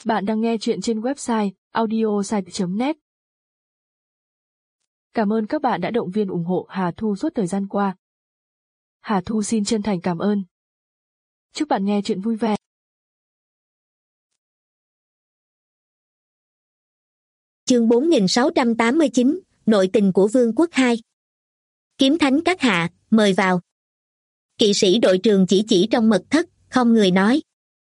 Bạn đang nghe chuyện trên website audiosite.net. Cảm ơn các bạn đã động viên ủng hộ Hà Thu suốt thời gian qua. Hà Thu xin chân thành cảm ơn. Chúc bạn nghe chuyện vui vẻ. Chương 4689, Nội tình của Vương quốc 2. Kiếm thánh các hạ, mời vào. Kỵ sĩ đội trường chỉ trong mật thất, không người nói.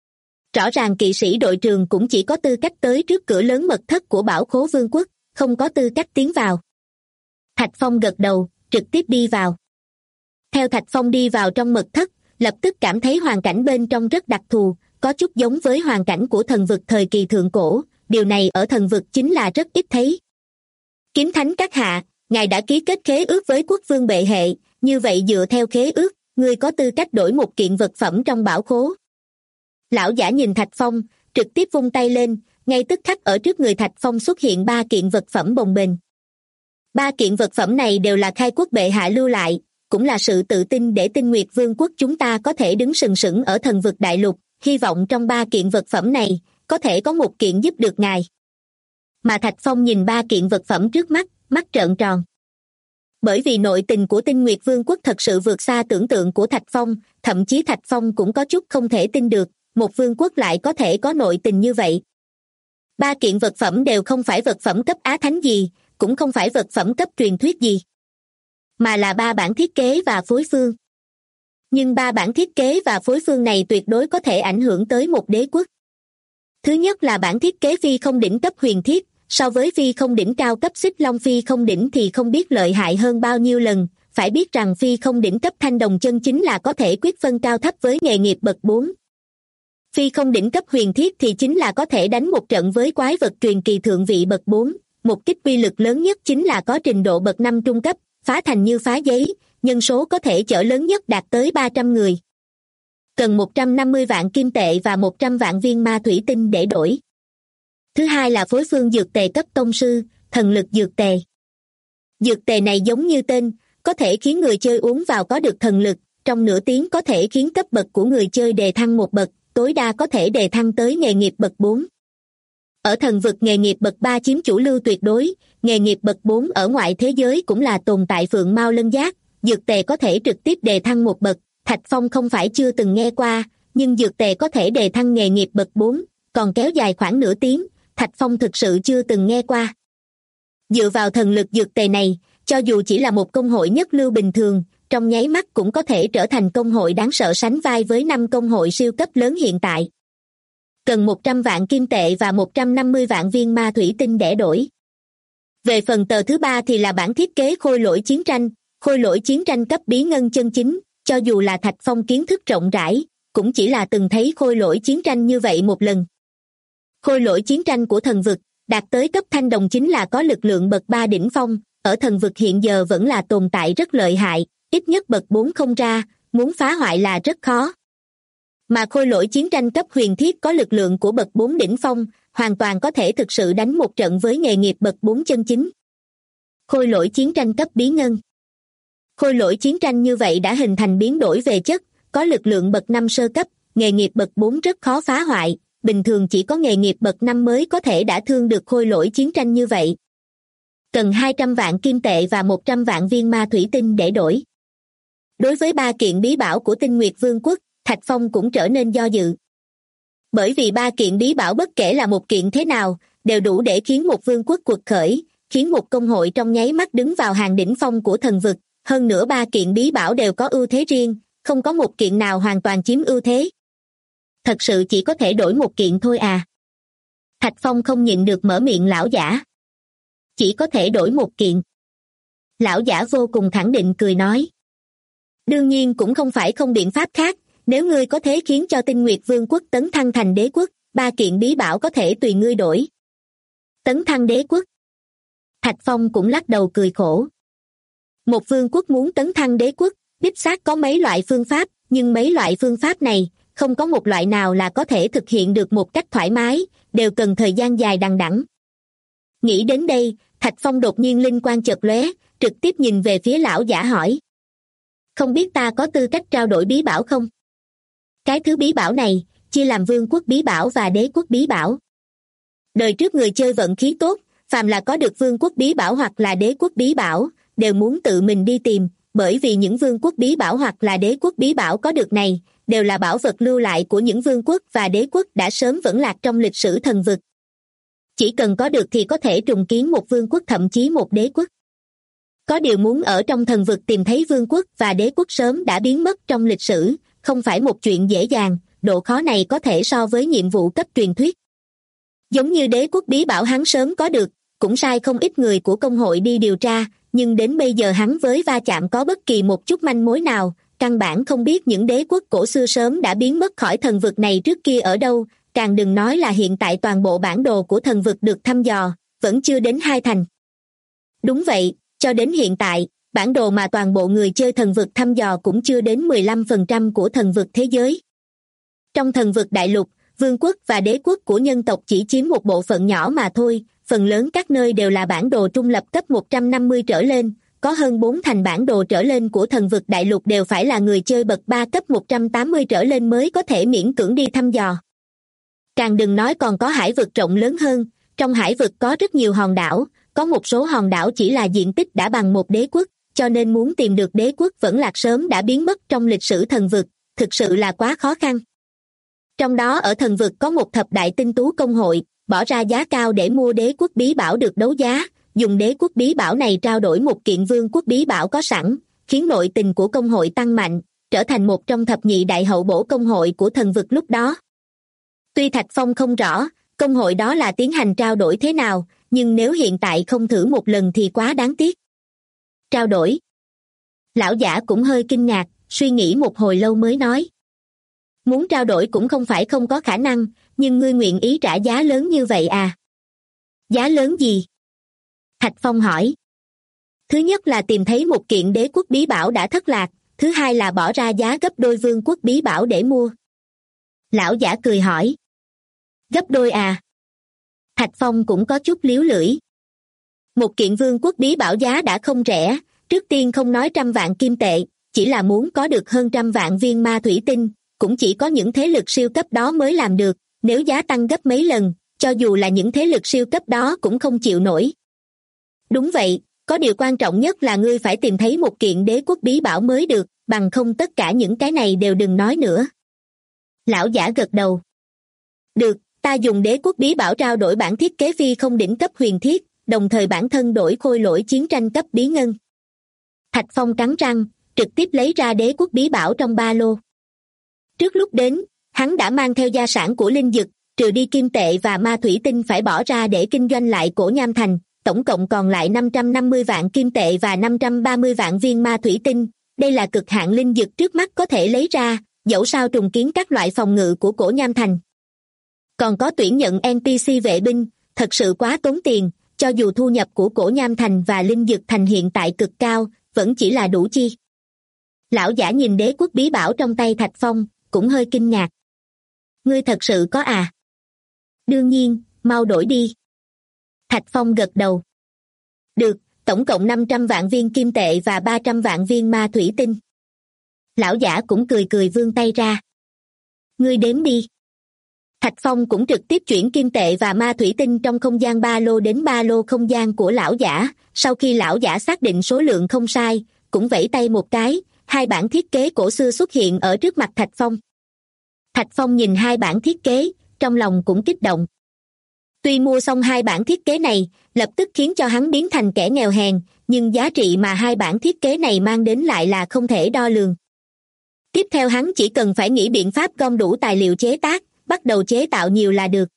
Rõ ràng kỵ sĩ đội trường cũng chỉ có tư cách tới trước cửa lớn mật thất của bảo khố vương quốc, không có tư cách tiến vào. Thạch Phong gật đầu, trực tiếp đi vào. Theo Thạch Phong đi vào trong mật thất, lập tức cảm thấy hoàn cảnh bên trong rất đặc thù, có chút giống với hoàn cảnh của thần vực thời kỳ thượng cổ, điều này ở thần vực chính là rất ít thấy. Kiếm thánh các hạ, ngài đã ký kết khế ước với quốc vương bệ hệ, như vậy dựa theo khế ước, ngươi có tư cách đổi một kiện vật phẩm trong bảo khố. Lão giả nhìn Thạch Phong, trực tiếp vung tay lên, ngay tức khắc ở trước người Thạch Phong xuất hiện 3 kiện vật phẩm bồng bềnh. 3 kiện vật phẩm này đều là khai quốc bệ hạ lưu lại, cũng là sự tự tin để Tinh Nguyệt Vương quốc chúng ta có thể đứng sừng sững ở thần vực đại lục, hy vọng trong 3 kiện vật phẩm này, có thể có một kiện giúp được ngài. Mà Thạch Phong nhìn 3 kiện vật phẩm trước mắt, mắt trợn tròn. Bởi vì nội tình của Tinh Nguyệt Vương quốc thật sự vượt xa tưởng tượng của Thạch Phong, thậm chí Thạch Phong cũng có chút không thể tin được, một vương quốc lại có thể có nội tình như vậy. 3 kiện vật phẩm đều không phải vật phẩm cấp á thánh gì, cũng không phải vật phẩm cấp truyền thuyết gì, mà là 3 bản thiết kế và phối phương. Nhưng 3 bản thiết kế và phối phương này tuyệt đối có thể ảnh hưởng tới một đế quốc. Thứ nhất là bản thiết kế phi không đỉnh cấp huyền thiết, so với phi không đỉnh cao cấp xích long phi không đỉnh thì không biết lợi hại hơn bao nhiêu lần, phải biết rằng phi không đỉnh cấp thanh đồng chân chính là có thể quyết phân cao thấp với nghề nghiệp bậc 4. Phi không đỉnh cấp huyền thiết thì chính là có thể đánh một trận với quái vật truyền kỳ thượng vị bậc 4, một kích uy lực lớn nhất chính là có trình độ bậc 5 trung cấp, phá thành như phá giấy, nhân số có thể chở lớn nhất đạt tới 300 người. Cần 150 vạn kim tệ và 100 vạn viên ma thủy tinh để đổi. Thứ hai là phối phương dược tề cấp tông sư, thần lực dược tề. Dược tề này giống như tên, có thể khiến người chơi uống vào có được thần lực, trong nửa tiếng có thể khiến cấp bậc của người chơi đề thăng một bậc, tối đa có thể đề thăng tới nghề nghiệp bậc 4. Ở thần vực nghề nghiệp bậc 3 chiếm chủ lưu tuyệt đối, nghề nghiệp bậc 4 ở ngoại thế giới cũng là tồn tại phượng mao lân giác, dược tề có thể trực tiếp đề thăng một bậc. Thạch Phong không phải chưa từng nghe qua, nhưng dược tề có thể đề thăng nghề nghiệp bậc 4, còn kéo dài khoảng nửa tiếng, Thạch Phong thực sự chưa từng nghe qua. Dựa vào thần lực dược tề này, cho dù chỉ là một công hội nhất lưu bình thường, trong nháy mắt cũng có thể trở thành công hội đáng sợ sánh vai với 5 công hội siêu cấp lớn hiện tại. Cần 100 vạn kim tệ và 150 vạn viên ma thủy tinh để đổi. Về phần tờ thứ 3 thì là bản thiết kế khôi lỗi chiến tranh, khôi lỗi chiến tranh cấp bí ngân chân chính, cho dù là Thạch Phong kiến thức rộng rãi, cũng chỉ là từng thấy khôi lỗi chiến tranh như vậy một lần. Khôi lỗi chiến tranh của thần vực, đạt tới cấp thanh đồng chính là có lực lượng bậc 3 đỉnh phong, ở thần vực hiện giờ vẫn là tồn tại rất lợi hại, ít nhất bậc 4 không ra, muốn phá hoại là rất khó. Mà khôi lỗi chiến tranh cấp huyền thiết có lực lượng của bậc 4 đỉnh phong, hoàn toàn có thể thực sự đánh một trận với nghề nghiệp bậc 4 chân chính. Khôi lỗi chiến tranh cấp bí ngân. Khôi lỗi chiến tranh như vậy đã hình thành biến đổi về chất, có lực lượng bậc 5 sơ cấp, nghề nghiệp bậc 4 rất khó phá hoại, bình thường chỉ có nghề nghiệp bậc 5 mới có thể đả thương được khôi lỗi chiến tranh như vậy. Cần 200 vạn kim tệ và 100 vạn viên ma thủy tinh để đổi. Đối với 3 kiện bí bảo của Tinh Nguyệt Vương quốc, Thạch Phong cũng trở nên do dự. Bởi vì 3 kiện bí bảo bất kể là một kiện thế nào, đều đủ để khiến một vương quốc quật khởi, khiến một công hội trong nháy mắt đứng vào hàng đỉnh phong của thần vực. Hơn nữa 3 kiện bí bảo đều có ưu thế riêng, không có một kiện nào hoàn toàn chiếm ưu thế. Thật sự chỉ có thể đổi một kiện thôi à? Thạch Phong không nhịn được mở miệng lão giả. Chỉ có thể đổi một kiện. Lão giả vô cùng khẳng định cười nói. Đương nhiên cũng không phải không biện pháp khác, nếu ngươi có thể khiến cho Tinh Nguyệt Vương quốc tấn thăng thành đế quốc, 3 kiện bí bảo có thể tùy ngươi đổi. Tấn thăng đế quốc. Thạch Phong cũng lắc đầu cười khổ. Một vương quốc muốn tấn thăng đế quốc, đích xác có mấy loại phương pháp, nhưng mấy loại phương pháp này, không có một loại nào là có thể thực hiện được một cách thoải mái, đều cần thời gian dài đằng đẵng. Nghĩ đến đây, Thạch Phong đột nhiên linh quang chợt lóe, trực tiếp nhìn về phía lão giả hỏi. Không biết ta có tư cách trao đổi bí bảo không? Cái thứ bí bảo này, chia làm vương quốc bí bảo và đế quốc bí bảo. Đời trước người chơi vận khí tốt, phàm là có được vương quốc bí bảo hoặc là đế quốc bí bảo, đều muốn tự mình đi tìm, bởi vì những vương quốc bí bảo hoặc là đế quốc bí bảo có được này, đều là bảo vật lưu lại của những vương quốc và đế quốc đã sớm vẫn lạc trong lịch sử thần vực. Chỉ cần có được thì có thể trùng kiến một vương quốc thậm chí một đế quốc. Có điều muốn ở trong thần vực tìm thấy vương quốc và đế quốc sớm đã biến mất trong lịch sử, không phải một chuyện dễ dàng, độ khó này có thể so với nhiệm vụ cấp truyền thuyết. Giống như đế quốc bí bảo hắn sớm có được, cũng sai không ít người của công hội đi điều tra, nhưng đến bây giờ hắn với va chạm có bất kỳ một chút manh mối nào, căn bản không biết những đế quốc cổ xưa sớm đã biến mất khỏi thần vực này trước kia ở đâu, càng đừng nói là hiện tại toàn bộ bản đồ của thần vực được thăm dò, vẫn chưa đến 2 thành. Đúng vậy, cho đến hiện tại, bản đồ mà toàn bộ người chơi thần vực thăm dò cũng chưa đến 15% của thần vực thế giới. Trong thần vực đại lục, vương quốc và đế quốc của nhân tộc chỉ chiếm một bộ phận nhỏ mà thôi, phần lớn các nơi đều là bản đồ trung lập cấp 150 trở lên, có hơn 4 thành bản đồ trở lên của thần vực đại lục đều phải là người chơi bậc 3 cấp 180 trở lên mới có thể miễn cưỡng đi thăm dò. Càng đừng nói còn có hải vực rộng lớn hơn, trong hải vực có rất nhiều hòn đảo, có một số hòn đảo chỉ là diện tích đã bằng một đế quốc, cho nên muốn tìm được đế quốc vẫn lạc sớm đã biến mất trong lịch sử thần vực, thực sự là quá khó khăn. Trong đó ở thần vực có một thập đại tinh tú công hội, bỏ ra giá cao để mua đế quốc bí bảo được đấu giá, dùng đế quốc bí bảo này trao đổi một kiện vương quốc bí bảo có sẵn, khiến nội tình của công hội tăng mạnh, trở thành một trong thập nhị đại hậu bổ công hội của thần vực lúc đó. Tuy Thạch Phong không rõ, công hội đó là tiến hành trao đổi thế nào, nhưng nếu hiện tại không thử một lần thì quá đáng tiếc. Trao đổi? Lão giả cũng hơi kinh ngạc, suy nghĩ một hồi lâu mới nói. Muốn trao đổi cũng không phải không có khả năng, nhưng ngươi nguyện ý trả giá lớn như vậy à? Giá lớn gì? Thạch Phong hỏi. Thứ nhất là tìm thấy một kiện đế quốc bí bảo đã thất lạc, thứ hai là bỏ ra giá gấp đôi vương quốc bí bảo để mua. Lão giả cười hỏi. Gấp đôi à? Thạch Phong cũng có chút líu lưỡi. Một kiện vương quốc bí bảo giá đã không rẻ, trước tiên không nói 100 vạn kim tệ, chỉ là muốn có được hơn 100 vạn viên ma thủy tinh, cũng chỉ có những thế lực siêu cấp đó mới làm được, nếu giá tăng gấp mấy lần, cho dù là những thế lực siêu cấp đó cũng không chịu nổi. Đúng vậy, có điều quan trọng nhất là ngươi phải tìm thấy một kiện đế quốc bí bảo mới được, bằng không tất cả những cái này đều đừng nói nữa. Lão giả gật đầu. Được, ta dùng đế quốc bí bảo trao đổi bản thiết kế phi không đỉnh cấp huyền thiết, đồng thời bản thân đổi khôi lỗi chiến tranh cấp bí ngân. Thạch Phong cắn răng, trực tiếp lấy ra đế quốc bí bảo trong ba lô. Trước lúc đến, hắn đã mang theo gia sản của linh dực, trừ đi kim tệ và ma thủy tinh phải bỏ ra để kinh doanh lại Cổ Nham Thành, tổng cộng còn lại 550 vạn kim tệ và 530 vạn viên ma thủy tinh. Đây là cực hạn linh dực trước mắt có thể lấy ra, dẫu sao trùng kiến các loại phòng ngự của Cổ Nham Thành. Còn có tuyển nhận NPC vệ binh, thật sự quá tốn tiền, cho dù thu nhập của Cổ Nham Thành và linh dực thành hiện tại cực cao, vẫn chỉ là đủ chi. Lão giả nhìn đế quốc bí bảo trong tay Thạch Phong, cũng hơi kinh ngạc. Ngươi thật sự có à? Đương nhiên, mau đổi đi. Thạch Phong gật đầu. Được, tổng cộng 500 vạn viên kim tệ và 300 vạn viên ma thủy tinh. Lão giả cũng cười cười vươn tay ra. Ngươi đếm đi. Thạch Phong cũng trực tiếp chuyển kim tệ và ma thủy tinh trong không gian ba lô đến ba lô không gian của lão giả, sau khi lão giả xác định số lượng không sai, cũng vẫy tay một cái, hai bản thiết kế cổ xưa xuất hiện ở trước mặt Thạch Phong. Thạch Phong nhìn hai bản thiết kế, trong lòng cũng kích động. Tuy mua xong hai bản thiết kế này, lập tức khiến cho hắn biến thành kẻ nghèo hèn, nhưng giá trị mà hai bản thiết kế này mang đến lại là không thể đo lường. Tiếp theo hắn chỉ cần phải nghĩ biện pháp gom đủ tài liệu chế tác, bắt đầu chế tạo nhiều là được.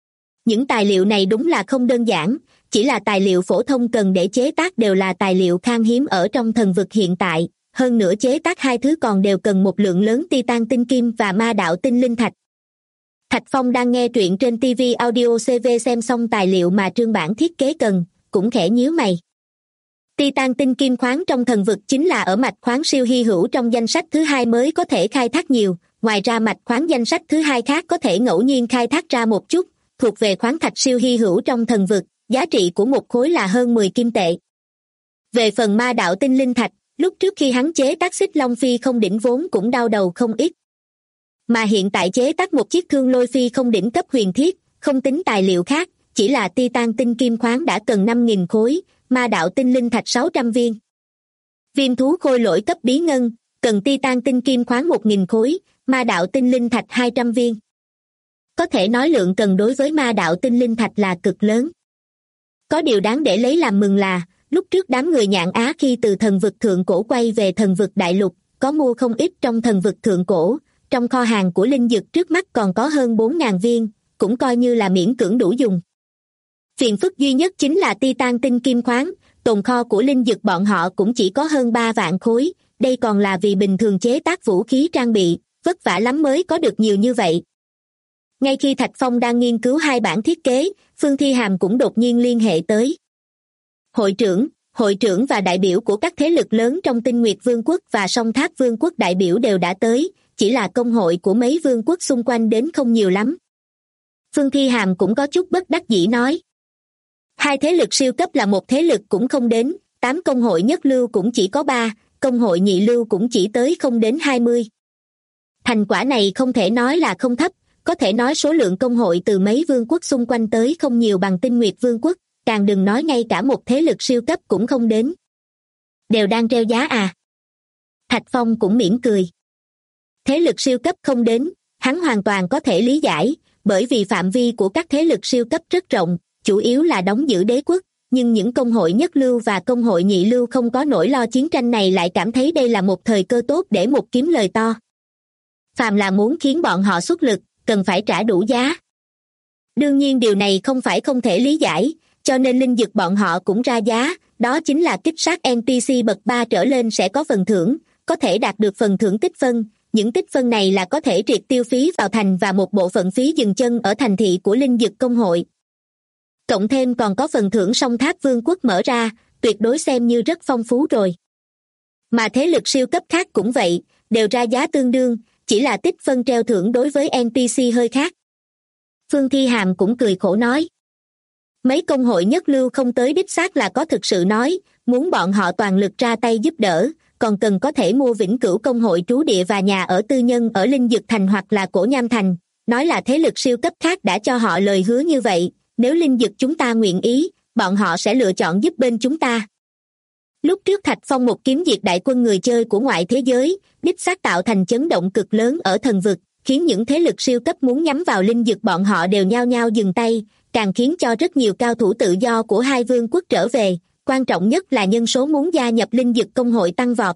Những tài liệu này đúng là không đơn giản, chỉ là tài liệu phổ thông cần để chế tác đều là tài liệu khan hiếm ở trong thần vực hiện tại, hơn nữa chế tác hai thứ còn đều cần một lượng lớn titan tinh kim và ma đạo tinh linh thạch. Thạch Phong đang nghe truyện trên TV Audio CV xem xong tài liệu mà trương bản thiết kế cần, cũng khẽ nhíu mày. Titan tinh kim khoáng trong thần vực chính là ở mạch khoáng siêu hy hữu trong danh sách thứ hai mới có thể khai thác nhiều, ngoài ra mạch khoáng danh sách thứ hai khác có thể ngẫu nhiên khai thác ra một chút, thuộc về khoáng thạch siêu hy hữu trong thần vực, giá trị của một khối là hơn 10 kim tệ. Về phần ma đạo tinh linh thạch, lúc trước khi hắn chế tác xích long phi không đỉnh vốn cũng đau đầu không ít. Mà hiện tại chế tác một chiếc thương lôi phi không đỉnh cấp huyền thiết, không tính tài liệu khác, chỉ là titan tinh kim khoáng đã cần 5.000 khối, ma đạo tinh linh thạch 600 viên. Viêm thú khôi lỗi cấp bí ngân, cần titan tinh kim khoáng 1.000 khối, ma đạo tinh linh thạch 200 viên. Có thể nói lượng cần đối với ma đạo tinh linh thạch là cực lớn. Có điều đáng để lấy làm mừng là, lúc trước đám người Nhạn Á khi từ thần vực thượng cổ quay về thần vực đại lục, có mua không ít trong thần vực thượng cổ, trong kho hàng của linh dược trước mắt còn có hơn 4.000 viên, cũng coi như là miễn cưỡng đủ dùng. Phiền phức duy nhất chính là titan tinh kim khoáng, tồn kho của linh dược bọn họ cũng chỉ có hơn 3 vạn khối, đây còn là vì bình thường chế tác vũ khí trang bị, vất vả lắm mới có được nhiều như vậy. Ngay khi Thạch Phong đang nghiên cứu hai bản thiết kế, Phương Thi Hàm cũng đột nhiên liên hệ tới. Hội trưởng và đại biểu của các thế lực lớn trong Tinh Nguyệt Vương quốc và Song Tháp Vương quốc đại biểu đều đã tới, chỉ là công hội của mấy vương quốc xung quanh đến không nhiều lắm. Phương Thi Hàm cũng có chút bất đắc dĩ nói. Hai thế lực siêu cấp là một thế lực cũng không đến, 8 công hội nhất lưu cũng chỉ có 3, công hội nhị lưu cũng chỉ tới không đến 20. Thành quả này không thể nói là không thấp, có thể nói số lượng công hội từ mấy vương quốc xung quanh tới không nhiều bằng Tinh Nguyệt Vương quốc, càng đừng nói ngay cả một thế lực siêu cấp cũng không đến. Đều đang treo giá à? Thạch Phong cũng mỉm cười. Thế lực siêu cấp không đến, hắn hoàn toàn có thể lý giải, bởi vì phạm vi của các thế lực siêu cấp rất rộng, chủ yếu là đóng giữ đế quốc, nhưng những công hội nhất lưu và công hội nhị lưu không có nỗi lo chiến tranh này lại cảm thấy đây là một thời cơ tốt để một kiếm lời to. Phàm là muốn khiến bọn họ xuất lực, cần phải trả đủ giá. Đương nhiên điều này không phải không thể lý giải, cho nên linh dược bọn họ cũng ra giá, đó chính là kích sát NPC bậc 3 trở lên sẽ có phần thưởng, có thể đạt được phần thưởng tích phân, những tích phân này là có thể triệt tiêu phí vào thành và một bộ phận phí dừng chân ở thành thị của linh dược công hội. Cộng thêm còn có phần thưởng Song Tháp Vương quốc mở ra, tuyệt đối xem như rất phong phú rồi. Mà thế lực siêu cấp khác cũng vậy, đều ra giá tương đương, chỉ là tích phân treo thưởng đối với NPC hơi khác. Phương Thi Hàm cũng cười khổ nói. Mấy công hội nhất lưu không tới đích xác là có thực sự nói, muốn bọn họ toàn lực ra tay giúp đỡ, còn cần có thể mua vĩnh cửu công hội trú địa và nhà ở tư nhân ở Linh Dược Thành hoặc là Cổ Nham Thành, nói là thế lực siêu cấp khác đã cho họ lời hứa như vậy, nếu Linh Dược chúng ta nguyện ý, bọn họ sẽ lựa chọn giúp bên chúng ta. Lúc trước Thạch Phong một kiếm diệt đại quân người chơi của ngoại thế giới, đích xác tạo thành chấn động cực lớn ở thần vực, khiến những thế lực siêu cấp muốn nhắm vào Linh Dược bọn họ đều nhao nhao dừng tay, càng khiến cho rất nhiều cao thủ tự do của hai vương quốc trở về, quan trọng nhất là nhân số muốn gia nhập Linh Dược công hội tăng vọt.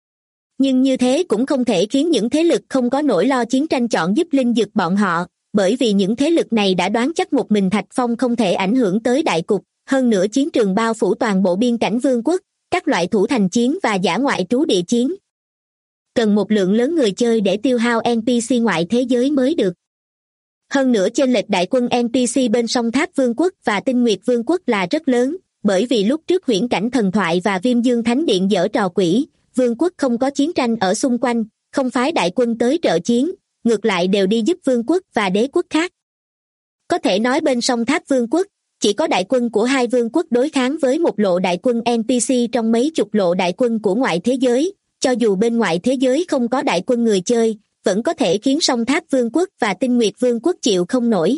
Nhưng như thế cũng không thể khiến những thế lực không có nỗi lo chiến tranh chọn giúp Linh Dược bọn họ, bởi vì những thế lực này đã đoán chắc một mình Thạch Phong không thể ảnh hưởng tới đại cục, hơn nữa chiến trường bao phủ toàn bộ biên cảnh vương quốc, các loại thủ thành chiến và dã ngoại trú địa chiến. Cần một lượng lớn người chơi để tiêu hao NPC ngoại thế giới mới được. Hơn nữa chênh lệch đại quân NPC bên Song Tháp Vương quốc và Tinh Nguyệt Vương quốc là rất lớn, bởi vì lúc trước Huyễn Cảnh Thần Thoại và Viêm Dương Thánh Điện giở trò quỷ, vương quốc không có chiến tranh ở xung quanh, không phái đại quân tới trợ chiến, ngược lại đều đi giúp vương quốc và đế quốc khác. Có thể nói bên Song Tháp Vương quốc, chỉ có đại quân của hai vương quốc đối kháng với một lộ đại quân NPC trong mấy chục lộ đại quân của ngoại thế giới, cho dù bên ngoại thế giới không có đại quân người chơi, vẫn có thể khiến Song Tháp Vương quốc và Tinh Nguyệt Vương quốc chịu không nổi.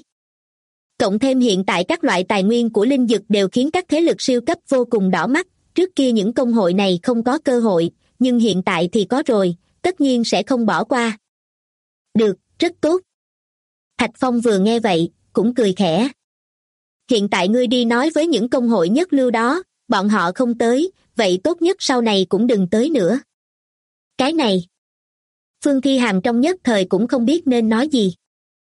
Cộng thêm hiện tại các loại tài nguyên của linh dược đều khiến các thế lực siêu cấp vô cùng đỏ mắt, trước kia những công hội này không có cơ hội, nhưng hiện tại thì có rồi, tất nhiên sẽ không bỏ qua. Được, rất tốt. Thạch Phong vừa nghe vậy, cũng cười khẽ. Hiện tại ngươi đi nói với những công hội nhất lưu đó, bọn họ không tới, vậy tốt nhất sau này cũng đừng tới nữa. Cái này, Phương Thi Hàm trong nhất thời cũng không biết nên nói gì.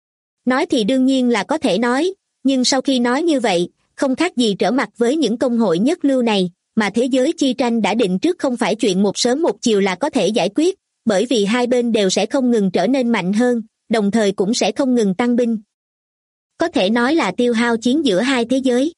Nói thì đương nhiên là có thể nói, nhưng sau khi nói như vậy, không khác gì trở mặt với những công hội nhất lưu này, mà thế giới chi tranh đã định trước không phải chuyện một sớm một chiều là có thể giải quyết, bởi vì hai bên đều sẽ không ngừng trở nên mạnh hơn, đồng thời cũng sẽ không ngừng tăng binh. Có thể nói là tiêu hao chiến giữa hai thế giới.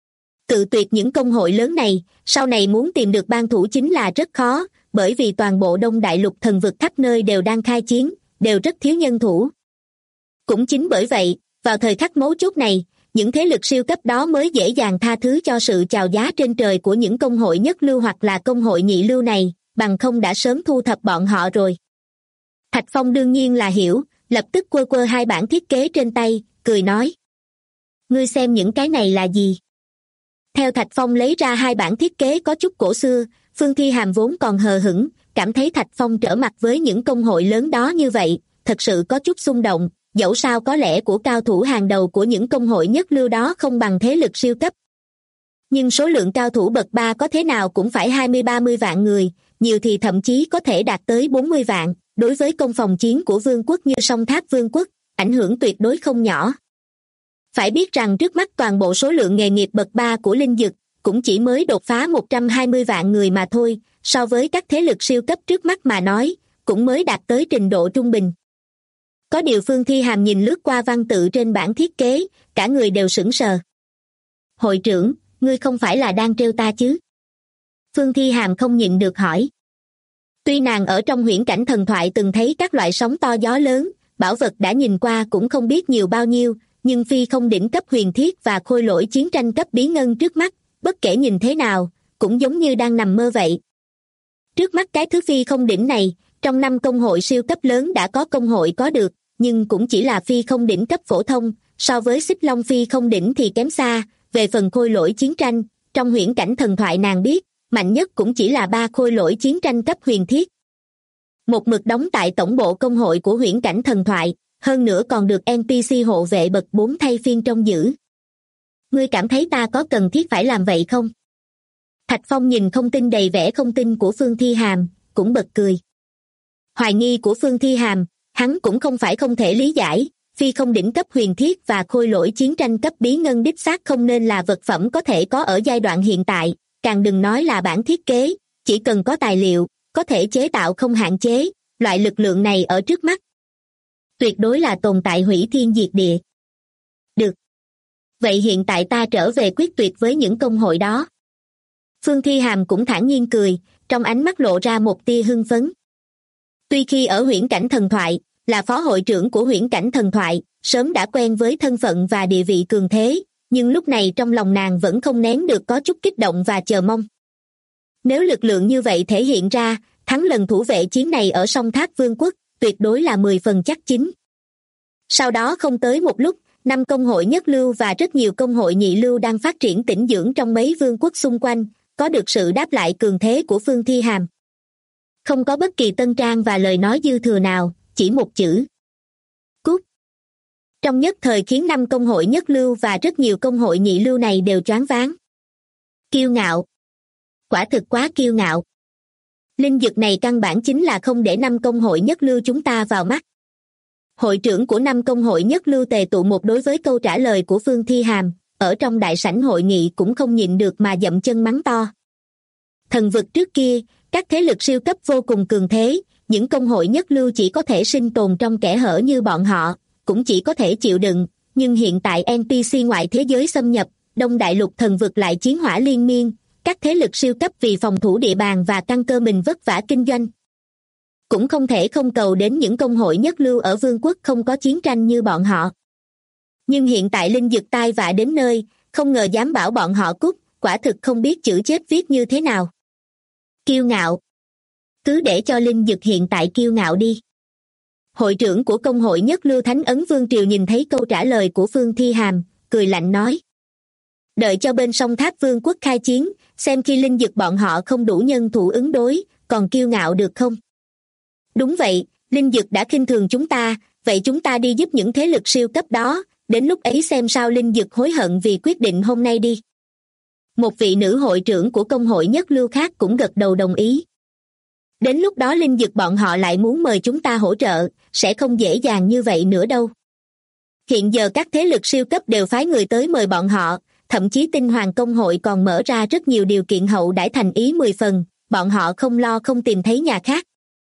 Cự tuyệt những công hội lớn này, sau này muốn tìm được ban thủ chính là rất khó, bởi vì toàn bộ Đông Đại Lục thần vực khắp nơi đều đang khai chiến, đều rất thiếu nhân thủ. Cũng chính bởi vậy, vào thời khắc mấu chốt này, những thế lực siêu cấp đó mới dễ dàng tha thứ cho sự chào giá trên trời của những công hội nhất lưu hoặc là công hội nhị lưu này, bằng không đã sớm thu thập bọn họ rồi. Thạch Phong đương nhiên là hiểu, lập tức quơ quơ hai bản thiết kế trên tay, cười nói. Ngươi xem những cái này là gì? Theo Thạch Phong lấy ra hai bản thiết kế có chút cổ xưa, Phương Thi Hàm vốn còn hờ hững, cảm thấy Thạch Phong trở mặt với những công hội lớn đó như vậy, thật sự có chút xung động, dẫu sao có lẽ của cao thủ hàng đầu của những công hội nhất lưu đó không bằng thế lực siêu cấp. Nhưng số lượng cao thủ bậc 3 có thế nào cũng phải 20-30 vạn người, nhiều thì thậm chí có thể đạt tới 40 vạn, đối với công phòng chiến của vương quốc như Song Tháp Vương quốc, ảnh hưởng tuyệt đối không nhỏ. Phải biết rằng trước mắt toàn bộ số lượng nghề nghiệp bậc 3 của Linh Dực cũng chỉ mới đột phá 120 vạn người mà thôi, so với các thế lực siêu cấp trước mắt mà nói, cũng mới đạt tới trình độ trung bình. Có điều Phương Thi Hàm nhìn lướt qua văn tự trên bản thiết kế, cả người đều sững sờ. Hội trưởng, ngươi không phải là đang trêu ta chứ? Phương Thi Hàm không nhịn được hỏi. Tuy nàng ở trong huyễn cảnh thần thoại từng thấy các loại sóng to gió lớn, bảo vật đã nhìn qua cũng không biết nhiều bao nhiêu, nhưng phi không đỉnh cấp huyền thiết và khôi lỗi chiến tranh cấp bí ngân trước mắt, bất kể nhìn thế nào, cũng giống như đang nằm mơ vậy. Trước mắt cái thứ phi không đỉnh này, trong 5 công hội siêu cấp lớn đã có công hội có được, nhưng cũng chỉ là phi không đỉnh cấp phổ thông, so với xích long phi không đỉnh thì kém xa. Về phần khôi lỗi chiến tranh, trong huyễn cảnh thần thoại nàng biết, mạnh nhất cũng chỉ là 3 khôi lỗi chiến tranh cấp huyền thiết. Một mực đóng tại tổng bộ công hội của huyễn cảnh thần thoại, hơn nữa còn được NPC hộ vệ bậc 4 thay phiên trông giữ. Ngươi cảm thấy ta có cần thiết phải làm vậy không? Thạch Phong nhìn không tin đầy vẻ không tin của Phương Thi Hàm, cũng bật cười. Hoài nghi của Phương Thi Hàm, hắn cũng không phải không thể lý giải, phi không đỉnh cấp huyền thiết và khôi lỗi chiến tranh cấp bí ngân đích xác không nên là vật phẩm có thể có ở giai đoạn hiện tại, càng đừng nói là bản thiết kế, chỉ cần có tài liệu, có thể chế tạo không hạn chế, loại lực lượng này ở trước mắt. Tuyệt đối là tồn tại hủy thiên diệt địa. Được. Vậy hiện tại ta trở về quyết tuyệt với những công hội đó. Phương Thi Hàm cũng thản nhiên cười, trong ánh mắt lộ ra một tia hưng phấn. Tuy khi ở huyễn cảnh thần thoại, là phó hội trưởng của huyễn cảnh thần thoại, sớm đã quen với thân phận và địa vị cường thế, nhưng lúc này trong lòng nàng vẫn không nén được có chút kích động và chờ mong. Nếu lực lượng như vậy thể hiện ra, thắng lần thủ vệ chiến này ở Song Tháp Vương quốc, tuyệt đối là 10 phần chắc chín. Sau đó không tới một lúc, 5 công hội nhất lưu và rất nhiều công hội nhị lưu đang phát triển tĩnh dưỡng trong mấy vương quốc xung quanh, có được sự đáp lại cường thế của Phương Thi Hàm. Không có bất kỳ tân trang và lời nói dư thừa nào, chỉ một chữ. Cút. Trong nhất thời khiến 5 công hội nhất lưu và rất nhiều công hội nhị lưu này đều choáng váng. Kiêu ngạo. Quả thực quá kiêu ngạo. Linh dực này căn bản chính là không để 5 công hội nhất lưu chúng ta vào mắt. Hội trưởng của 5 công hội nhất lưu tề tụ một đối với câu trả lời của Phương Thi Hàm, ở trong đại sảnh hội nghị cũng không nhịn được mà dậm chân mắng to. Thần vực trước kia, các thế lực siêu cấp vô cùng cường thế, những công hội nhất lưu chỉ có thể sinh tồn trong kẽ hở như bọn họ, cũng chỉ có thể chịu đựng, nhưng hiện tại NPC ngoại thế giới xâm nhập, Đông Đại Lục thần vực lại chiến hỏa liên miên, các thế lực siêu cấp vì phòng thủ địa bàn và căn cơ mình vất vả kinh doanh. Cũng không thể không cầu đến những công hội nhất lưu ở vương quốc không có chiến tranh như bọn họ. Nhưng hiện tại Linh Dực tai vạ đến nơi, không ngờ dám bảo bọn họ cút, quả thực không biết chữ chết viết như thế nào. Kiêu ngạo. Cứ để cho Linh Dực hiện tại kiêu ngạo đi. Hội trưởng của công hội nhất lưu Thánh Ấn Vương Triều nhìn thấy câu trả lời của Phương Thi Hàm, cười lạnh nói. Đợi cho bên Song Tháp Vương quốc khai chiến, xem khi Linh Dực bọn họ không đủ nhân thủ ứng đối, còn kiêu ngạo được không? Đúng vậy, Linh Dực đã khinh thường chúng ta, vậy chúng ta đi giúp những thế lực siêu cấp đó, đến lúc ấy xem sao Linh Dực hối hận vì quyết định hôm nay đi. Một vị nữ hội trưởng của công hội nhất lưu khác cũng gật đầu đồng ý. Đến lúc đó Linh Dực bọn họ lại muốn mời chúng ta hỗ trợ, sẽ không dễ dàng như vậy nữa đâu. Hiện giờ các thế lực siêu cấp đều phái người tới mời bọn họ, thậm chí Tinh Hoàng công hội còn mở ra rất nhiều điều kiện hậu đãi thành ý 10 phần, bọn họ không lo không tìm thấy nhà khác.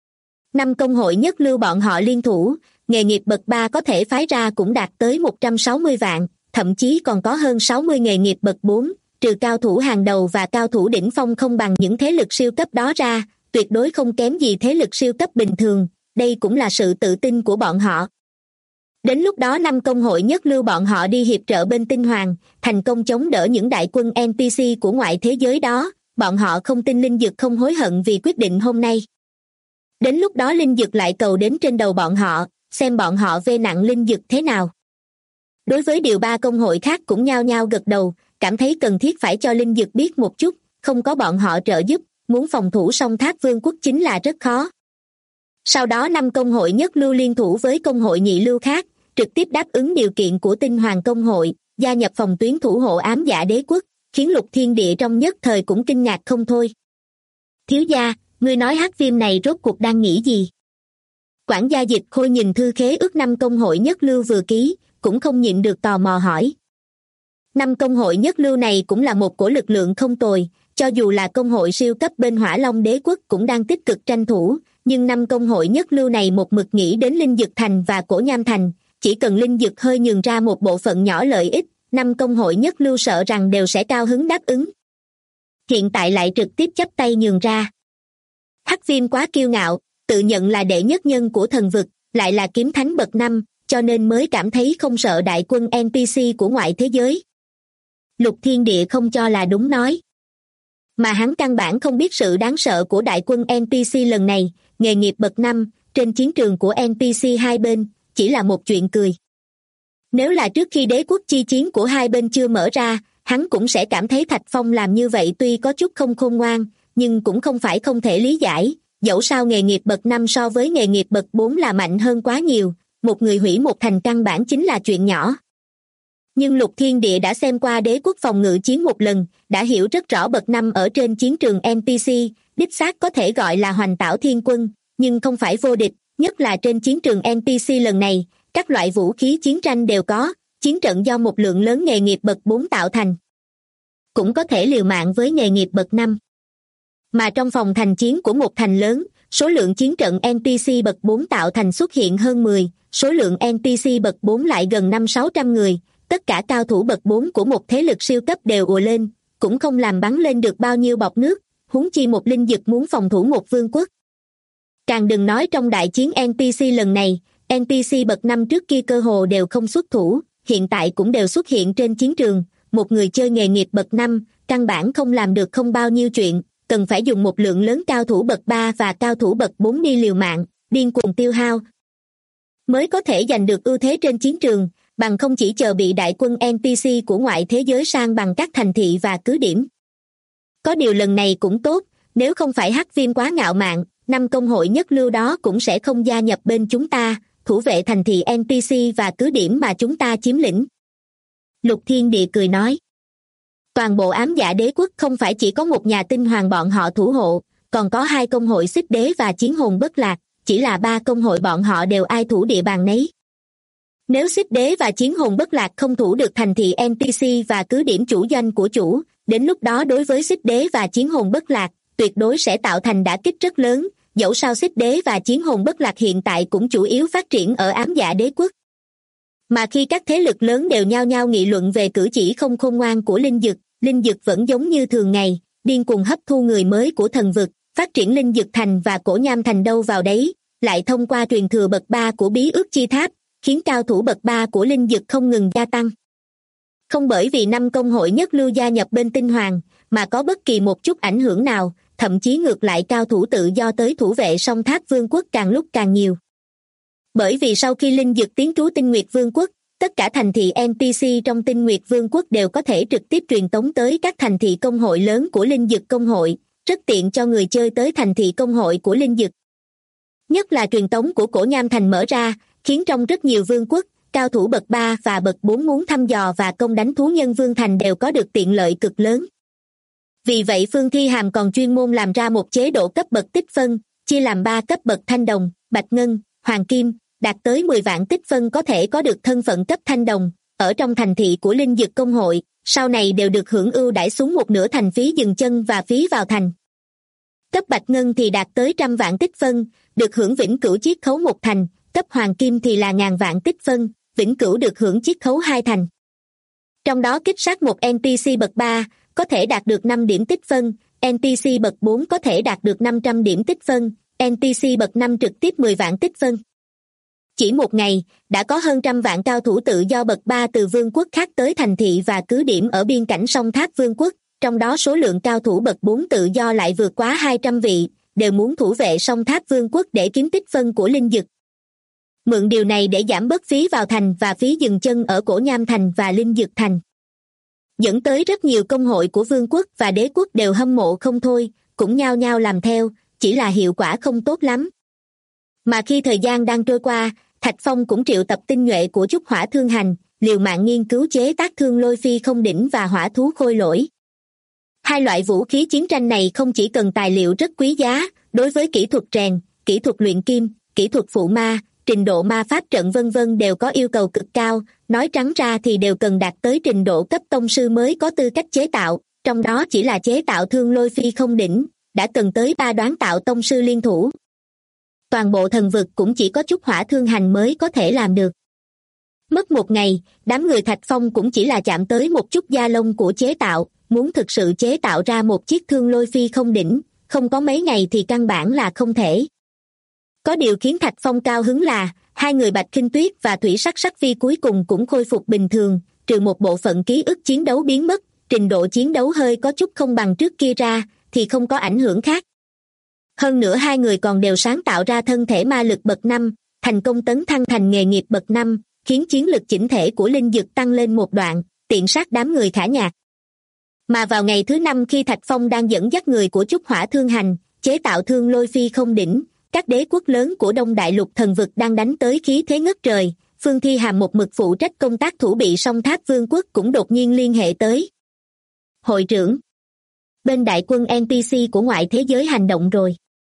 5 công hội nhất lưu bọn họ liên thủ, nghề nghiệp bậc 3 có thể phái ra cũng đạt tới 160 vạn, thậm chí còn có hơn 60 nghề nghiệp bậc 4, trừ cao thủ hàng đầu và cao thủ đỉnh phong không bằng những thế lực siêu cấp đó ra, tuyệt đối không kém gì thế lực siêu cấp bình thường, đây cũng là sự tự tin của bọn họ. Đến lúc đó 5 công hội nhất lưu bọn họ đi hiệp trợ bên Tinh Hoàng, thành công chống đỡ những đại quân NPC của ngoại thế giới đó, bọn họ không tin Linh Dực không hối hận vì quyết định hôm nay. Đến lúc đó Linh Dực lại cầu đến trên đầu bọn họ, xem bọn họ vê nặng Linh Dực thế nào. Đối với điều ba công hội khác cũng nhao nhao gật đầu, cảm thấy cần thiết phải cho Linh Dực biết một chút, không có bọn họ trợ giúp, muốn phòng thủ song Tháp Vương quốc chính là rất khó. Sau đó 5 công hội nhất lưu liên thủ với công hội nhị lưu khác, trực tiếp đáp ứng điều kiện của Tinh Hoàng công hội, gia nhập phòng tuyến thủ hộ ám dạ đế quốc, khiến Lục Thiên Địa trong nhất thời cũng kinh ngạc không thôi. Thiếu gia, ngươi nói Hắc Viêm này rốt cuộc đang nghĩ gì? Quản gia Dịch Khôi nhìn thư khế ước 5 công hội nhất lưu vừa ký, cũng không nhịn được tò mò hỏi. 5 công hội nhất lưu này cũng là một cổ lực lượng không tồi, cho dù là công hội siêu cấp bên Hỏa Long đế quốc cũng đang tích cực tranh thủ, nhưng 5 công hội nhất lưu này một mực nghĩ đến Linh Dực Thành và Cổ Nham Thành, chỉ cần Linh Dực hơi nhường ra một bộ phận nhỏ lợi ích, 5 công hội nhất lưu sợ rằng đều sẽ cao hứng đáp ứng. Hiện tại lại trực tiếp chắp tay nhường ra. Hắc Viêm quá kiêu ngạo, tự nhận là đệ nhất nhân của thần vực, lại là kiếm thánh bậc 5, cho nên mới cảm thấy không sợ đại quân NPC của ngoại thế giới. Lục Thiên Địa không cho là đúng nói. Mà hắn căn bản không biết sự đáng sợ của đại quân NPC lần này, nghề nghiệp bậc 5, trên chiến trường của NPC hai bên, chỉ là một chuyện cười. Nếu là trước khi đế quốc chi chiến của hai bên chưa mở ra, hắn cũng sẽ cảm thấy Thạch Phong làm như vậy tuy có chút không khôn ngoan, nhưng cũng không phải không thể lý giải, dẫu sao nghề nghiệp bậc 5 so với nghề nghiệp bậc 4 là mạnh hơn quá nhiều, một người hủy một thành căn bản chính là chuyện nhỏ. Nhưng Lục Thiên Địa đã xem qua đế quốc phòng ngự chiến một lần, đã hiểu rất rõ bậc 5 ở trên chiến trường NPC, đích xác có thể gọi là hoành tảo thiên quân, nhưng không phải vô địch, nhất là trên chiến trường NPC lần này, các loại vũ khí chiến tranh đều có, chiến trận do một lượng lớn nghề nghiệp bậc 4 tạo thành. Cũng có thể liều mạng với nghề nghiệp bậc 5. Mà trong phòng thành chiến của một thành lớn, số lượng chiến trận NPC bậc 4 tạo thành xuất hiện hơn 10, số lượng NPC bậc 4 lại gần 500-600 người, tất cả cao thủ bậc 4 của một thế lực siêu cấp đều ùa lên, cũng không làm bắn lên được bao nhiêu bọt nước, huống chi một linh dực muốn phòng thủ một vương quốc. Càng đừng nói trong đại chiến NPC lần này, NPC bậc 5 trước kia cơ hồ đều không xuất thủ, hiện tại cũng đều xuất hiện trên chiến trường, một người chơi nghề nghiệp bậc 5, căn bản không làm được không bao nhiêu chuyện, cần phải dùng một lượng lớn cao thủ bậc 3 và cao thủ bậc 4 đi liều mạng, điên cuồng tiêu hao, mới có thể giành được ưu thế trên chiến trường, bằng không chỉ chờ bị đại quân NPC của ngoại thế giới sang bằng các thành thị và cứ điểm. Có điều lần này cũng tốt, nếu không phải Hắc Viêm quá ngạo mạn, 5 công hội nhất lưu đó cũng sẽ không gia nhập bên chúng ta, thủ vệ thành thị NPC và cứ điểm mà chúng ta chiếm lĩnh. Lục Thiên Địa cười nói. Toàn bộ ám dạ đế quốc không phải chỉ có một nhà tinh hoàng bọn họ thủ hộ, còn có 2 công hội xích đế và chiến hồn bất lạc, chỉ là 3 công hội bọn họ đều ai thủ địa bàn nấy. Nếu xích đế và chiến hồn bất lạc không thủ được thành thị NPC và cứ điểm chủ doanh của chủ, đến lúc đó đối với xích đế và chiến hồn bất lạc, tuyệt đối sẽ tạo thành đả kích rất lớn, dẫu sao xích đế và chiến hồn bất lạc hiện tại cũng chủ yếu phát triển ở ám dạ đế quốc. Mà khi các thế lực lớn đều nhao nhao nghị luận về cử chỉ không khôn ngoan của Linh Dực vẫn giống như thường ngày, điên cuồng hấp thu người mới của thần vực, phát triển Linh Dực Thành và Cổ Nham Thành đâu vào đấy, lại thông qua truyền thừa bậc 3 của bí ước chi tháp, khiến cao thủ bậc 3 của Linh Dực không ngừng gia tăng. Không bởi vì 5 công hội nhất lưu gia nhập bên Tinh Hoàng, mà có bất kỳ một chút ảnh hưởng nào, thậm chí ngược lại cao thủ tự do tới thủ vệ song Tháp Vương quốc càng lúc càng nhiều. Bởi vì sau khi Linh Dực tiến trú Tinh Nguyệt Vương quốc, tất cả thành thị NPC trong Tinh Nguyệt Vương quốc đều có thể trực tiếp truyền tống tới các thành thị công hội lớn của Linh Dực công hội, rất tiện cho người chơi tới thành thị công hội của Linh Dực. Nhất là truyền tống của Cổ Nham Thành mở ra, khiến trong rất nhiều vương quốc, cao thủ bậc 3 và bậc 4 muốn thăm dò và công đánh thú nhân vương thành đều có được tiện lợi cực lớn. Vì vậy Phương Thi Hàm còn chuyên môn làm ra một chế độ cấp bậc tích phân, chia làm 3 cấp bậc thanh đồng, bạch ngân, hoàng kim, đạt tới 10 vạn tích phân có thể có được thân phận cấp thanh đồng, ở trong thành thị của Linh Dực công hội, sau này đều được hưởng ưu đãi xuống một nửa thành phí dừng chân và phí vào thành. Cấp bạch ngân thì đạt tới 100 vạn tích phân, được hưởng vĩnh cửu chiết khấu 1 thành, cấp hoàng kim thì là 1000 vạn tích phân, vĩnh cửu được hưởng chiết khấu 2 thành. Trong đó kích sát một NPC bậc 3, có thể đạt được 5 điểm tích phân, NPC bậc 4 có thể đạt được 500 điểm tích phân, NPC bậc 5 trực tiếp 10 vạn tích phân. Chỉ một ngày, đã có hơn 100 vạn cao thủ tự do bậc 3 từ vương quốc khác tới thành thị và cứ điểm ở biên cảnh song Tháp Vương quốc, trong đó số lượng cao thủ bậc 4 tự do lại vượt quá 200 vị, đều muốn thủ vệ song Tháp Vương quốc để kiếm tích phân của Linh Dực. mượn điều này để giảm bớt phí vào thành và phí dừng chân ở Cổ Nham Thành và Linh Dực Thành. Dẫn tới rất nhiều công hội của vương quốc và đế quốc đều hâm mộ không thôi, cũng nhao nhao làm theo, chỉ là hiệu quả không tốt lắm. Mà khi thời gian đang trôi qua, Thạch Phong cũng triệu tập tinh nhuệ của Trúc Hỏa Thương Hành, liều mạng nghiên cứu chế tác thương lôi phi không đỉnh và hỏa thú khôi lỗi. Hai loại vũ khí chiến tranh này không chỉ cần tài liệu rất quý giá, đối với kỹ thuật rèn, kỹ thuật luyện kim, kỹ thuật phụ ma, trình độ ma pháp trận vân vân đều có yêu cầu cực cao, nói trắng ra thì đều cần đạt tới trình độ cấp tông sư mới có tư cách chế tạo, trong đó chỉ là chế tạo thương lôi phi không đỉnh, đã cần tới 3 đoán tạo tông sư liên thủ. Toàn bộ thần vực cũng chỉ có Trúc Hỏa Thương Hành mới có thể làm được. Mất một ngày, đám người Thạch Phong cũng chỉ là chạm tới một chút da lông của chế tạo, muốn thực sự chế tạo ra một chiếc thương lôi phi không đỉnh, không có mấy ngày thì căn bản là không thể. Có điều khiến Thạch Phong cao hứng là, hai người Bạch Khinh Tuyết và Thủy Sắc Sắc Phi cuối cùng cũng khôi phục bình thường, trừ một bộ phận ký ức chiến đấu biến mất, trình độ chiến đấu hơi có chút không bằng trước kia ra, thì không có ảnh hưởng khác. Hơn nữa hai người còn đều sáng tạo ra thân thể ma lực bậc 5, thành công tấn thăng thành nghề nghiệp bậc 5, khiến chiến lực chỉnh thể của Linh Dực tăng lên một đoạn, tiện sát đám người Khả Nhạc. Mà vào ngày thứ 5 khi Thạch Phong đang dẫn dắt người của Trúc Hỏa Thương Hành, chế tạo thương lôi phi không đỉnh, các đế quốc lớn của Đông Đại Lục thần vực đang đánh tới khí thế ngất trời, Phương Thi Hàm một mực phụ trách công tác thủ bị song tháp vương quốc cũng đột nhiên liên hệ tới. Hội trưởng, bên đại quân NPC của ngoại thế giới hành động rồi.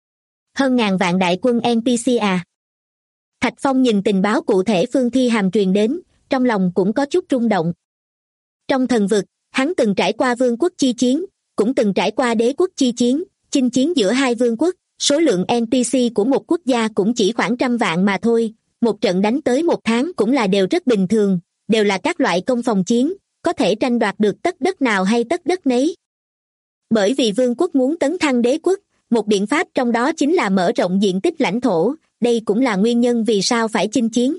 Hơn ngàn vạn đại quân NPC à? Thạch Phong nhìn tình báo cụ thể Phương Thi Hàm truyền đến, trong lòng cũng có chút rung động. Trong thần vực, hắn từng trải qua vương quốc chi chiến, cũng từng trải qua đế quốc chi chiến, chinh chiến giữa hai vương quốc, số lượng NPC của một quốc gia cũng chỉ khoảng 100 vạn mà thôi, một trận đánh tới 1 tháng cũng là đều rất bình thường, đều là các loại công phòng chiến, có thể tranh đoạt được tất đất nào hay tất đất nấy. Bởi vì vương quốc muốn tấn thăng đế quốc, một biện pháp trong đó chính là mở rộng diện tích lãnh thổ, đây cũng là nguyên nhân vì sao phải chinh chiến.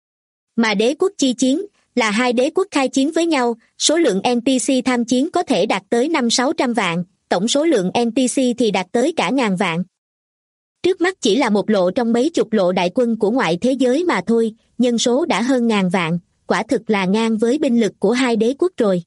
Mà đế quốc chi chiến, là hai đế quốc khai chiến với nhau, số lượng NPC tham chiến có thể đạt tới 500-600 vạn, tổng số lượng NPC thì đạt tới cả ngàn vạn. Trước mắt chỉ là một lộ trong mấy chục lộ đại quân của ngoại thế giới mà thôi, nhân số đã hơn ngàn vạn, quả thực là ngang với binh lực của hai đế quốc rồi.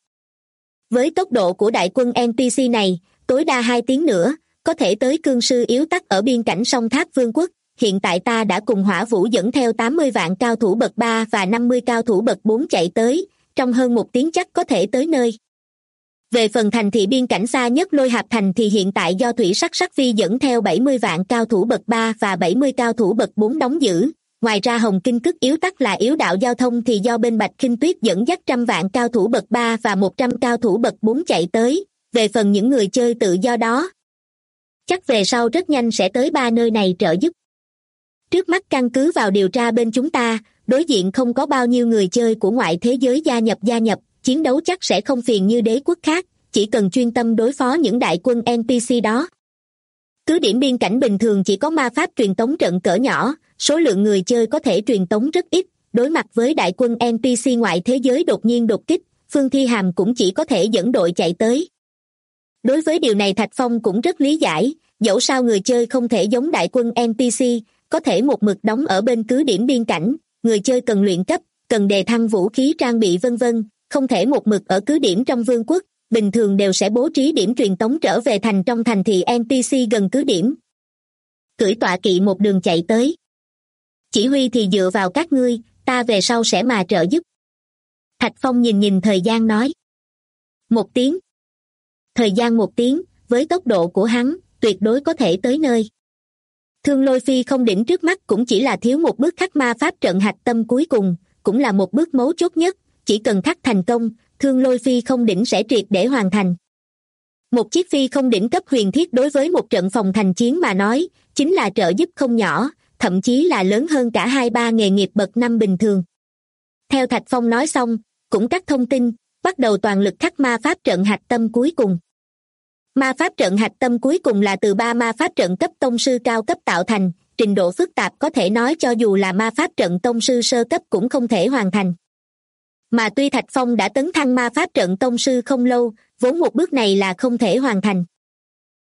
Với tốc độ của đại quân NPC này, tối đa 2 tiếng nữa, có thể tới cương sư yếu tắc ở biên cảnh song tháp vương quốc. Hiện tại ta đã cùng Hỏa Vũ dẫn theo 80 vạn cao thủ bậc 3 và 50 cao thủ bậc 4 chạy tới, trong hơn 1 tiếng chắc có thể tới nơi. Về phần thành thị biên cảnh xa nhất Lôi Hạp Thành thì hiện tại do Thủy Sắc Sắc Phi dẫn theo 70 vạn cao thủ bậc 3 và 70 cao thủ bậc 4 đóng giữ. Ngoài ra Hồng Kinh Cức yếu tắc là yếu đạo giao thông thì do bên Bạch Khinh Tuyết dẫn dắt 100 vạn cao thủ bậc 3 và 100 cao thủ bậc 4 chạy tới. Về phần những người chơi tự do đó, chắc về sau rất nhanh sẽ tới 3 nơi này trợ giúp. Trước mắt căn cứ vào điều tra bên chúng ta, đối diện không có bao nhiêu người chơi của ngoại thế giới gia nhập, chiến đấu chắc sẽ không phiền như đế quốc khác, chỉ cần chuyên tâm đối phó những đại quân NPC đó. Cứ điểm biên cảnh bình thường chỉ có ma pháp truyền tống trận cỡ nhỏ, số lượng người chơi có thể truyền tống rất ít, đối mặt với đại quân NPC ngoại thế giới đột nhiên đột kích, Phương Thi Hàm cũng chỉ có thể dẫn đội chạy tới. Đối với điều này Thạch Phong cũng rất lý giải, dẫu sao người chơi không thể giống đại quân NPC, có thể một mực đóng ở bên cứ điểm biên cảnh, người chơi cần luyện cấp, cần đề thăng vũ khí trang bị vân vân, không thể một mực ở cứ điểm trong vương quốc, bình thường đều sẽ bố trí điểm truyền tống trở về thành trong thành thị NPC gần cứ điểm. Cưỡi tọa kỵ một đường chạy tới. Chỉ huy thì dựa vào các ngươi, ta về sau sẽ mà trợ giúp. Thạch Phong nhìn thời gian nói. 1 tiếng. Thời gian 1 tiếng, với tốc độ của hắn, tuyệt đối có thể tới nơi. Thương lôi phi không đỉnh trước mắt cũng chỉ là thiếu một bước khắc ma pháp trận hạch tâm cuối cùng, cũng là một bước mấu chốt nhất, chỉ cần khắc thành công, thương lôi phi không đỉnh sẽ triệt để hoàn thành. Một chiếc phi không đỉnh cấp huyền thiết đối với một trận phòng thành chiến mà nói, chính là trợ giúp không nhỏ, thậm chí là lớn hơn cả 2-3 nghề nghiệp bậc 5 bình thường. Theo Thạch Phong nói xong, cũng cắt thông tin, bắt đầu toàn lực khắc ma pháp trận hạch tâm cuối cùng. Ma pháp trận hạch tâm cuối cùng là từ 3 ma pháp trận cấp tông sư cao cấp tạo thành, trình độ phức tạp có thể nói cho dù là ma pháp trận tông sư sơ cấp cũng không thể hoàn thành. Mà tuy Thạch Phong đã tấn thăng ma pháp trận tông sư không lâu, vốn một bước này là không thể hoàn thành.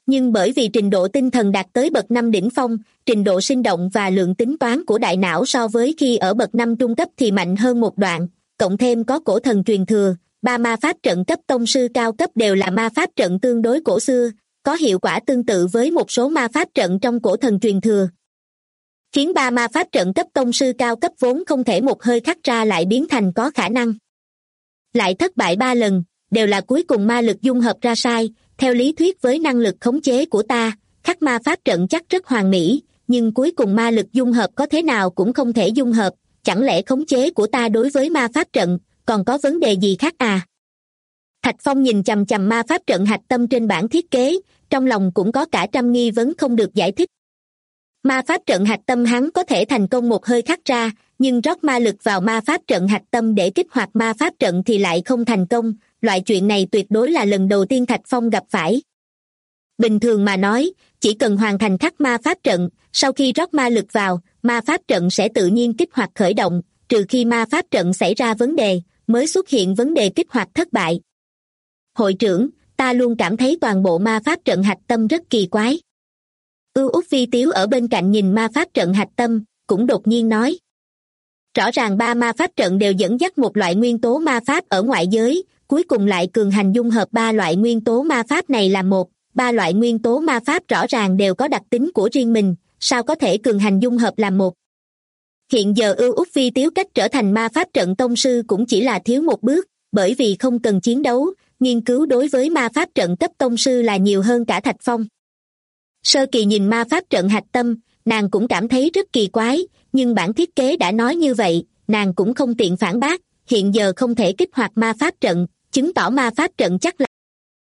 Nhưng bởi vì trình độ tinh thần đạt tới bậc 5 đỉnh phong, trình độ sinh động và lượng tính toán của đại não so với khi ở bậc 5 trung cấp thì mạnh hơn một đoạn, cộng thêm có cổ thần truyền thừa, 3 ma pháp trận cấp tông sư cao cấp đều là ma pháp trận tương đối cổ xưa, có hiệu quả tương tự với một số ma pháp trận trong cổ thần truyền thừa. Khiến 3 ma pháp trận cấp tông sư cao cấp vốn không thể một hơi khắc ra lại biến thành có khả năng. Lại thất bại 3 lần, đều là cuối cùng ma lực dung hợp ra sai, theo lý thuyết với năng lực khống chế của ta, khắc ma pháp trận chắc rất hoàn mỹ, nhưng cuối cùng ma lực dung hợp có thế nào cũng không thể dung hợp, chẳng lẽ khống chế của ta đối với ma pháp trận còn có vấn đề gì khác à? Thạch Phong nhìn chằm chằm ma pháp trận hạch tâm trên bản thiết kế, trong lòng cũng có cả trăm nghi vấn không được giải thích. Ma pháp trận hạch tâm hắn có thể thành công một hơi khắc ra, nhưng rót ma lực vào ma pháp trận hạch tâm để kích hoạt ma pháp trận thì lại không thành công, loại chuyện này tuyệt đối là lần đầu tiên Thạch Phong gặp phải. Bình thường mà nói, chỉ cần hoàn thành khắc ma pháp trận, sau khi rót ma lực vào, ma pháp trận sẽ tự nhiên kích hoạt khởi động, trừ khi ma pháp trận xảy ra vấn đề, mới xuất hiện vấn đề kích hoạt thất bại. Hội trưởng, ta luôn cảm thấy toàn bộ ma pháp trận hạch tâm rất kỳ quái. Út Vi Tiếu ở bên cạnh nhìn ma pháp trận hạch tâm, cũng đột nhiên nói. Rõ ràng 3 ma pháp trận đều dẫn dắt một loại nguyên tố ma pháp ở ngoại giới, cuối cùng lại cường hành dung hợp 3 loại nguyên tố ma pháp này làm một. 3 loại nguyên tố ma pháp rõ ràng đều có đặc tính của riêng mình, sao có thể cường hành dung hợp làm một? Hiện giờ Út Vi Tiếu cách trở thành ma pháp trận tông sư cũng chỉ là thiếu một bước, bởi vì không cần chiến đấu, nghiên cứu đối với ma pháp trận cấp tông sư là nhiều hơn cả Thạch Phong. Sơ Kỳ nhìn ma pháp trận hạch tâm, nàng cũng cảm thấy rất kỳ quái, nhưng bản thiết kế đã nói như vậy, nàng cũng không tiện phản bác, hiện giờ không thể kích hoạt ma pháp trận, chứng tỏ ma pháp trận chắc là...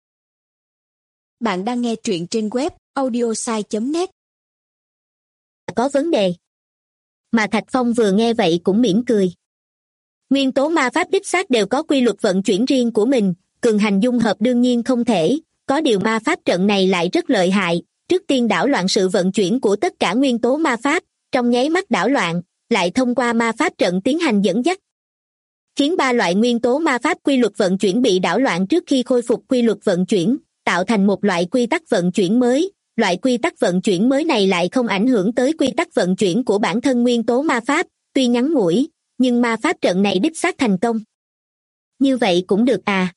Bạn đang nghe truyện trên web audiosai.net. Có vấn đề. Mà Thạch Phong vừa nghe vậy cũng mỉm cười. Nguyên tố ma pháp đích xác đều có quy luật vận chuyển riêng của mình, cường hành dung hợp đương nhiên không thể, có điều ma pháp trận này lại rất lợi hại, trước tiên đảo loạn sự vận chuyển của tất cả nguyên tố ma pháp, trong nháy mắt đảo loạn, lại thông qua ma pháp trận tiến hành dẫn dắt. Khiến 3 loại nguyên tố ma pháp quy luật vận chuyển bị đảo loạn trước khi khôi phục quy luật vận chuyển, tạo thành một loại quy tắc vận chuyển mới. Loại quy tắc vận chuyển mới này lại không ảnh hưởng tới quy tắc vận chuyển của bản thân nguyên tố ma pháp, tuy ngắn ngủi, nhưng ma pháp trận này đích xác thành công. Như vậy cũng được à?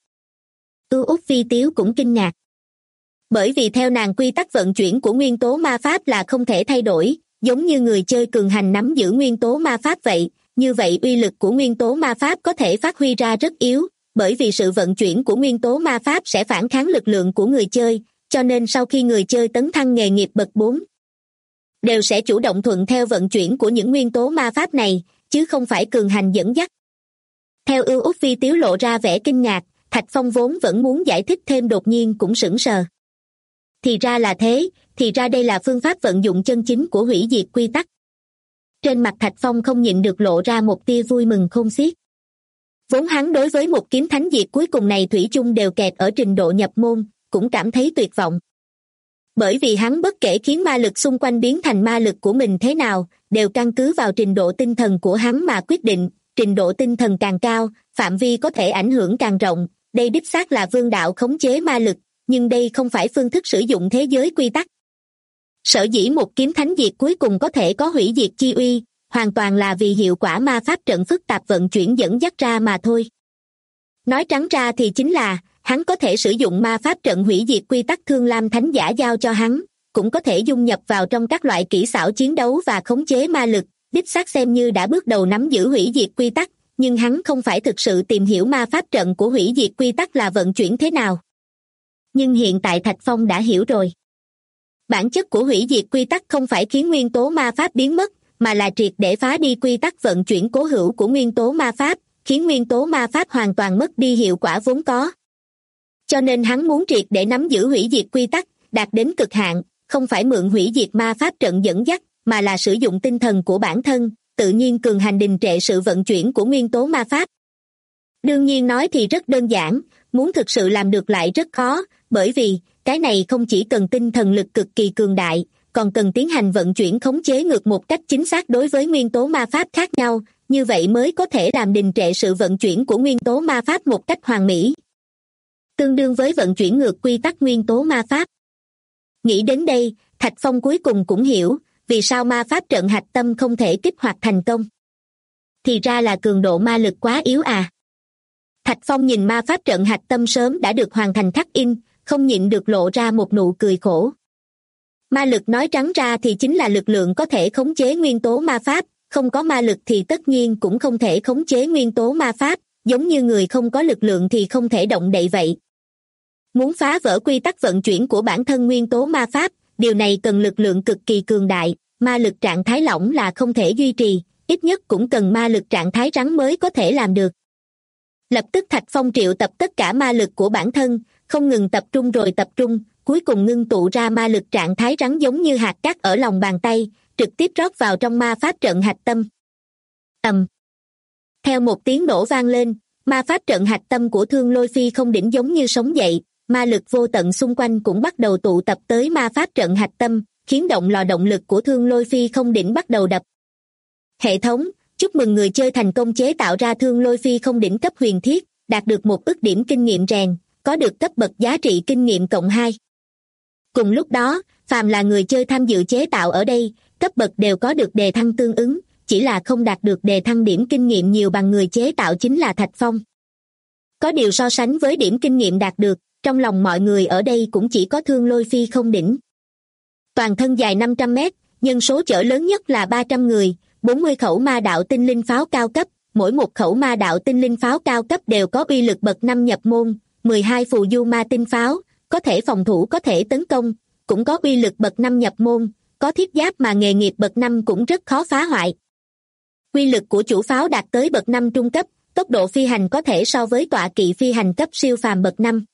Út Vi Tiếu cũng kinh ngạc. Bởi vì theo nàng quy tắc vận chuyển của nguyên tố ma pháp là không thể thay đổi, giống như người chơi cường hành nắm giữ nguyên tố ma pháp vậy, như vậy uy lực của nguyên tố ma pháp có thể phát huy ra rất yếu, bởi vì sự vận chuyển của nguyên tố ma pháp sẽ phản kháng lực lượng của người chơi, cho nên sau khi người chơi tấn thăng nghề nghiệp bậc 4, đều sẽ chủ động thuận theo vận chuyển của những nguyên tố ma pháp này, chứ không phải cường hành dẫn dắt. Theo Út Vi Tiếu lộ ra vẻ kinh ngạc, Thạch Phong vốn vẫn muốn giải thích thêm đột nhiên cũng sững sờ. Thì ra là thế, thì ra đây là phương pháp vận dụng chân chính của hủy diệt quy tắc. Trên mặt Thạch Phong không nhịn được lộ ra một tia vui mừng khôn xiết. Vốn hắn đối với một kiếm thánh diệt cuối cùng này thủy chung đều kẹt ở trình độ nhập môn, cũng cảm thấy tuyệt vọng. Bởi vì hắn bất kể khiến ma lực xung quanh biến thành ma lực của mình thế nào, đều căn cứ vào trình độ tinh thần của hắn mà quyết định, trình độ tinh thần càng cao, phạm vi có thể ảnh hưởng càng rộng, đây đích xác là vương đạo khống chế ma lực, nhưng đây không phải phương thức sử dụng thế giới quy tắc. Sở dĩ một kiếm thánh diệt cuối cùng có thể có hủy diệt chi uy, hoàn toàn là vì hiệu quả ma pháp trận phức tạp vận chuyển dẫn dắt ra mà thôi. Nói trắng ra thì chính là, hắn có thể sử dụng ma pháp trận hủy diệt quy tắc Thương Lam Thánh Giả giao cho hắn, cũng có thể dung nhập vào trong các loại kỹ xảo chiến đấu và khống chế ma lực, đích xác xem như đã bước đầu nắm giữ hủy diệt quy tắc, nhưng hắn không phải thực sự tìm hiểu ma pháp trận của hủy diệt quy tắc là vận chuyển thế nào. Nhưng hiện tại Thạch Phong đã hiểu rồi. Bản chất của hủy diệt quy tắc không phải khiến nguyên tố ma pháp biến mất, mà là triệt để phá đi quy tắc vận chuyển cố hữu của nguyên tố ma pháp, khiến nguyên tố ma pháp hoàn toàn mất đi hiệu quả vốn có. Cho nên hắn muốn triệt để nắm giữ hủy diệt quy tắc, đạt đến cực hạn, không phải mượn hủy diệt ma pháp trận dẫn dắt, mà là sử dụng tinh thần của bản thân, tự nhiên cường hành đình trệ sự vận chuyển của nguyên tố ma pháp. Đương nhiên nói thì rất đơn giản, muốn thực sự làm được lại rất khó, bởi vì, cái này không chỉ cần tinh thần lực cực kỳ cường đại, còn cần tiến hành vận chuyển khống chế ngược một cách chính xác đối với nguyên tố ma pháp khác nhau, như vậy mới có thể làm đình trệ sự vận chuyển của nguyên tố ma pháp một cách hoàn mỹ. Tương đương với vận chuyển ngược quy tắc nguyên tố ma pháp. Nghĩ đến đây, Thạch Phong cuối cùng cũng hiểu, vì sao ma pháp trận hạch tâm không thể kích hoạt thành công. Thì ra là cường độ ma lực quá yếu à. Thạch Phong nhìn ma pháp trận hạch tâm sớm đã được hoàn thành khắc in, không nhịn được lộ ra một nụ cười khổ. Ma lực nói trắng ra thì chính là lực lượng có thể khống chế nguyên tố ma pháp, không có ma lực thì tất nhiên cũng không thể khống chế nguyên tố ma pháp, giống như người không có lực lượng thì không thể động đậy vậy. Muốn phá vỡ quy tắc vận chuyển của bản thân nguyên tố ma pháp, điều này cần lực lượng cực kỳ cường đại, ma lực trạng thái lỏng là không thể duy trì, ít nhất cũng cần ma lực trạng thái rắn mới có thể làm được. Lập tức Thạch Phong triệu tập tất cả ma lực của bản thân, không ngừng tập trung rồi tập trung, cuối cùng ngưng tụ ra ma lực trạng thái rắn giống như hạt cát ở lòng bàn tay, trực tiếp rót vào trong ma pháp trận hạch tâm. Ầm. Theo một tiếng nổ vang lên, ma pháp trận hạch tâm của Thương Lôi Phi không đỉnh giống như sống dậy, ma lực vô tận xung quanh cũng bắt đầu tụ tập tới ma pháp trận hạch tâm, khiến động lò động lực của Thương Lôi Phi không đỉnh bắt đầu đập. Hệ thống, chúc mừng người chơi thành công chế tạo ra Thương Lôi Phi không đỉnh cấp huyền thiết, đạt được 1 ức điểm kinh nghiệm rèn, có được cấp bậc giá trị kinh nghiệm cộng 2. Cùng lúc đó, phàm là người chơi tham dự chế tạo ở đây, cấp bậc đều có được đề thăng tương ứng, chỉ là không đạt được đề thăng điểm kinh nghiệm nhiều bằng người chế tạo chính là Thạch Phong. Có điều so sánh với điểm kinh nghiệm đạt được, trong lòng mọi người ở đây cũng chỉ có Thương Lôi Phi không đỉnh. Toàn thân dài 500 mét, nhân số chở lớn nhất là 300 người, 40 khẩu ma đạo tinh linh pháo cao cấp, mỗi một khẩu ma đạo tinh linh pháo cao cấp đều có uy lực bậc 5 nhập môn, 12 phù du ma tinh pháo, có thể phòng thủ có thể tấn công, cũng có uy lực bậc 5 nhập môn, có thiết giáp mà nghề nghiệp bậc 5 cũng rất khó phá hoại. Uy lực của chủ pháo đạt tới bậc 5 trung cấp, tốc độ phi hành có thể so với tọa kỵ phi hành cấp siêu phàm bậc 5.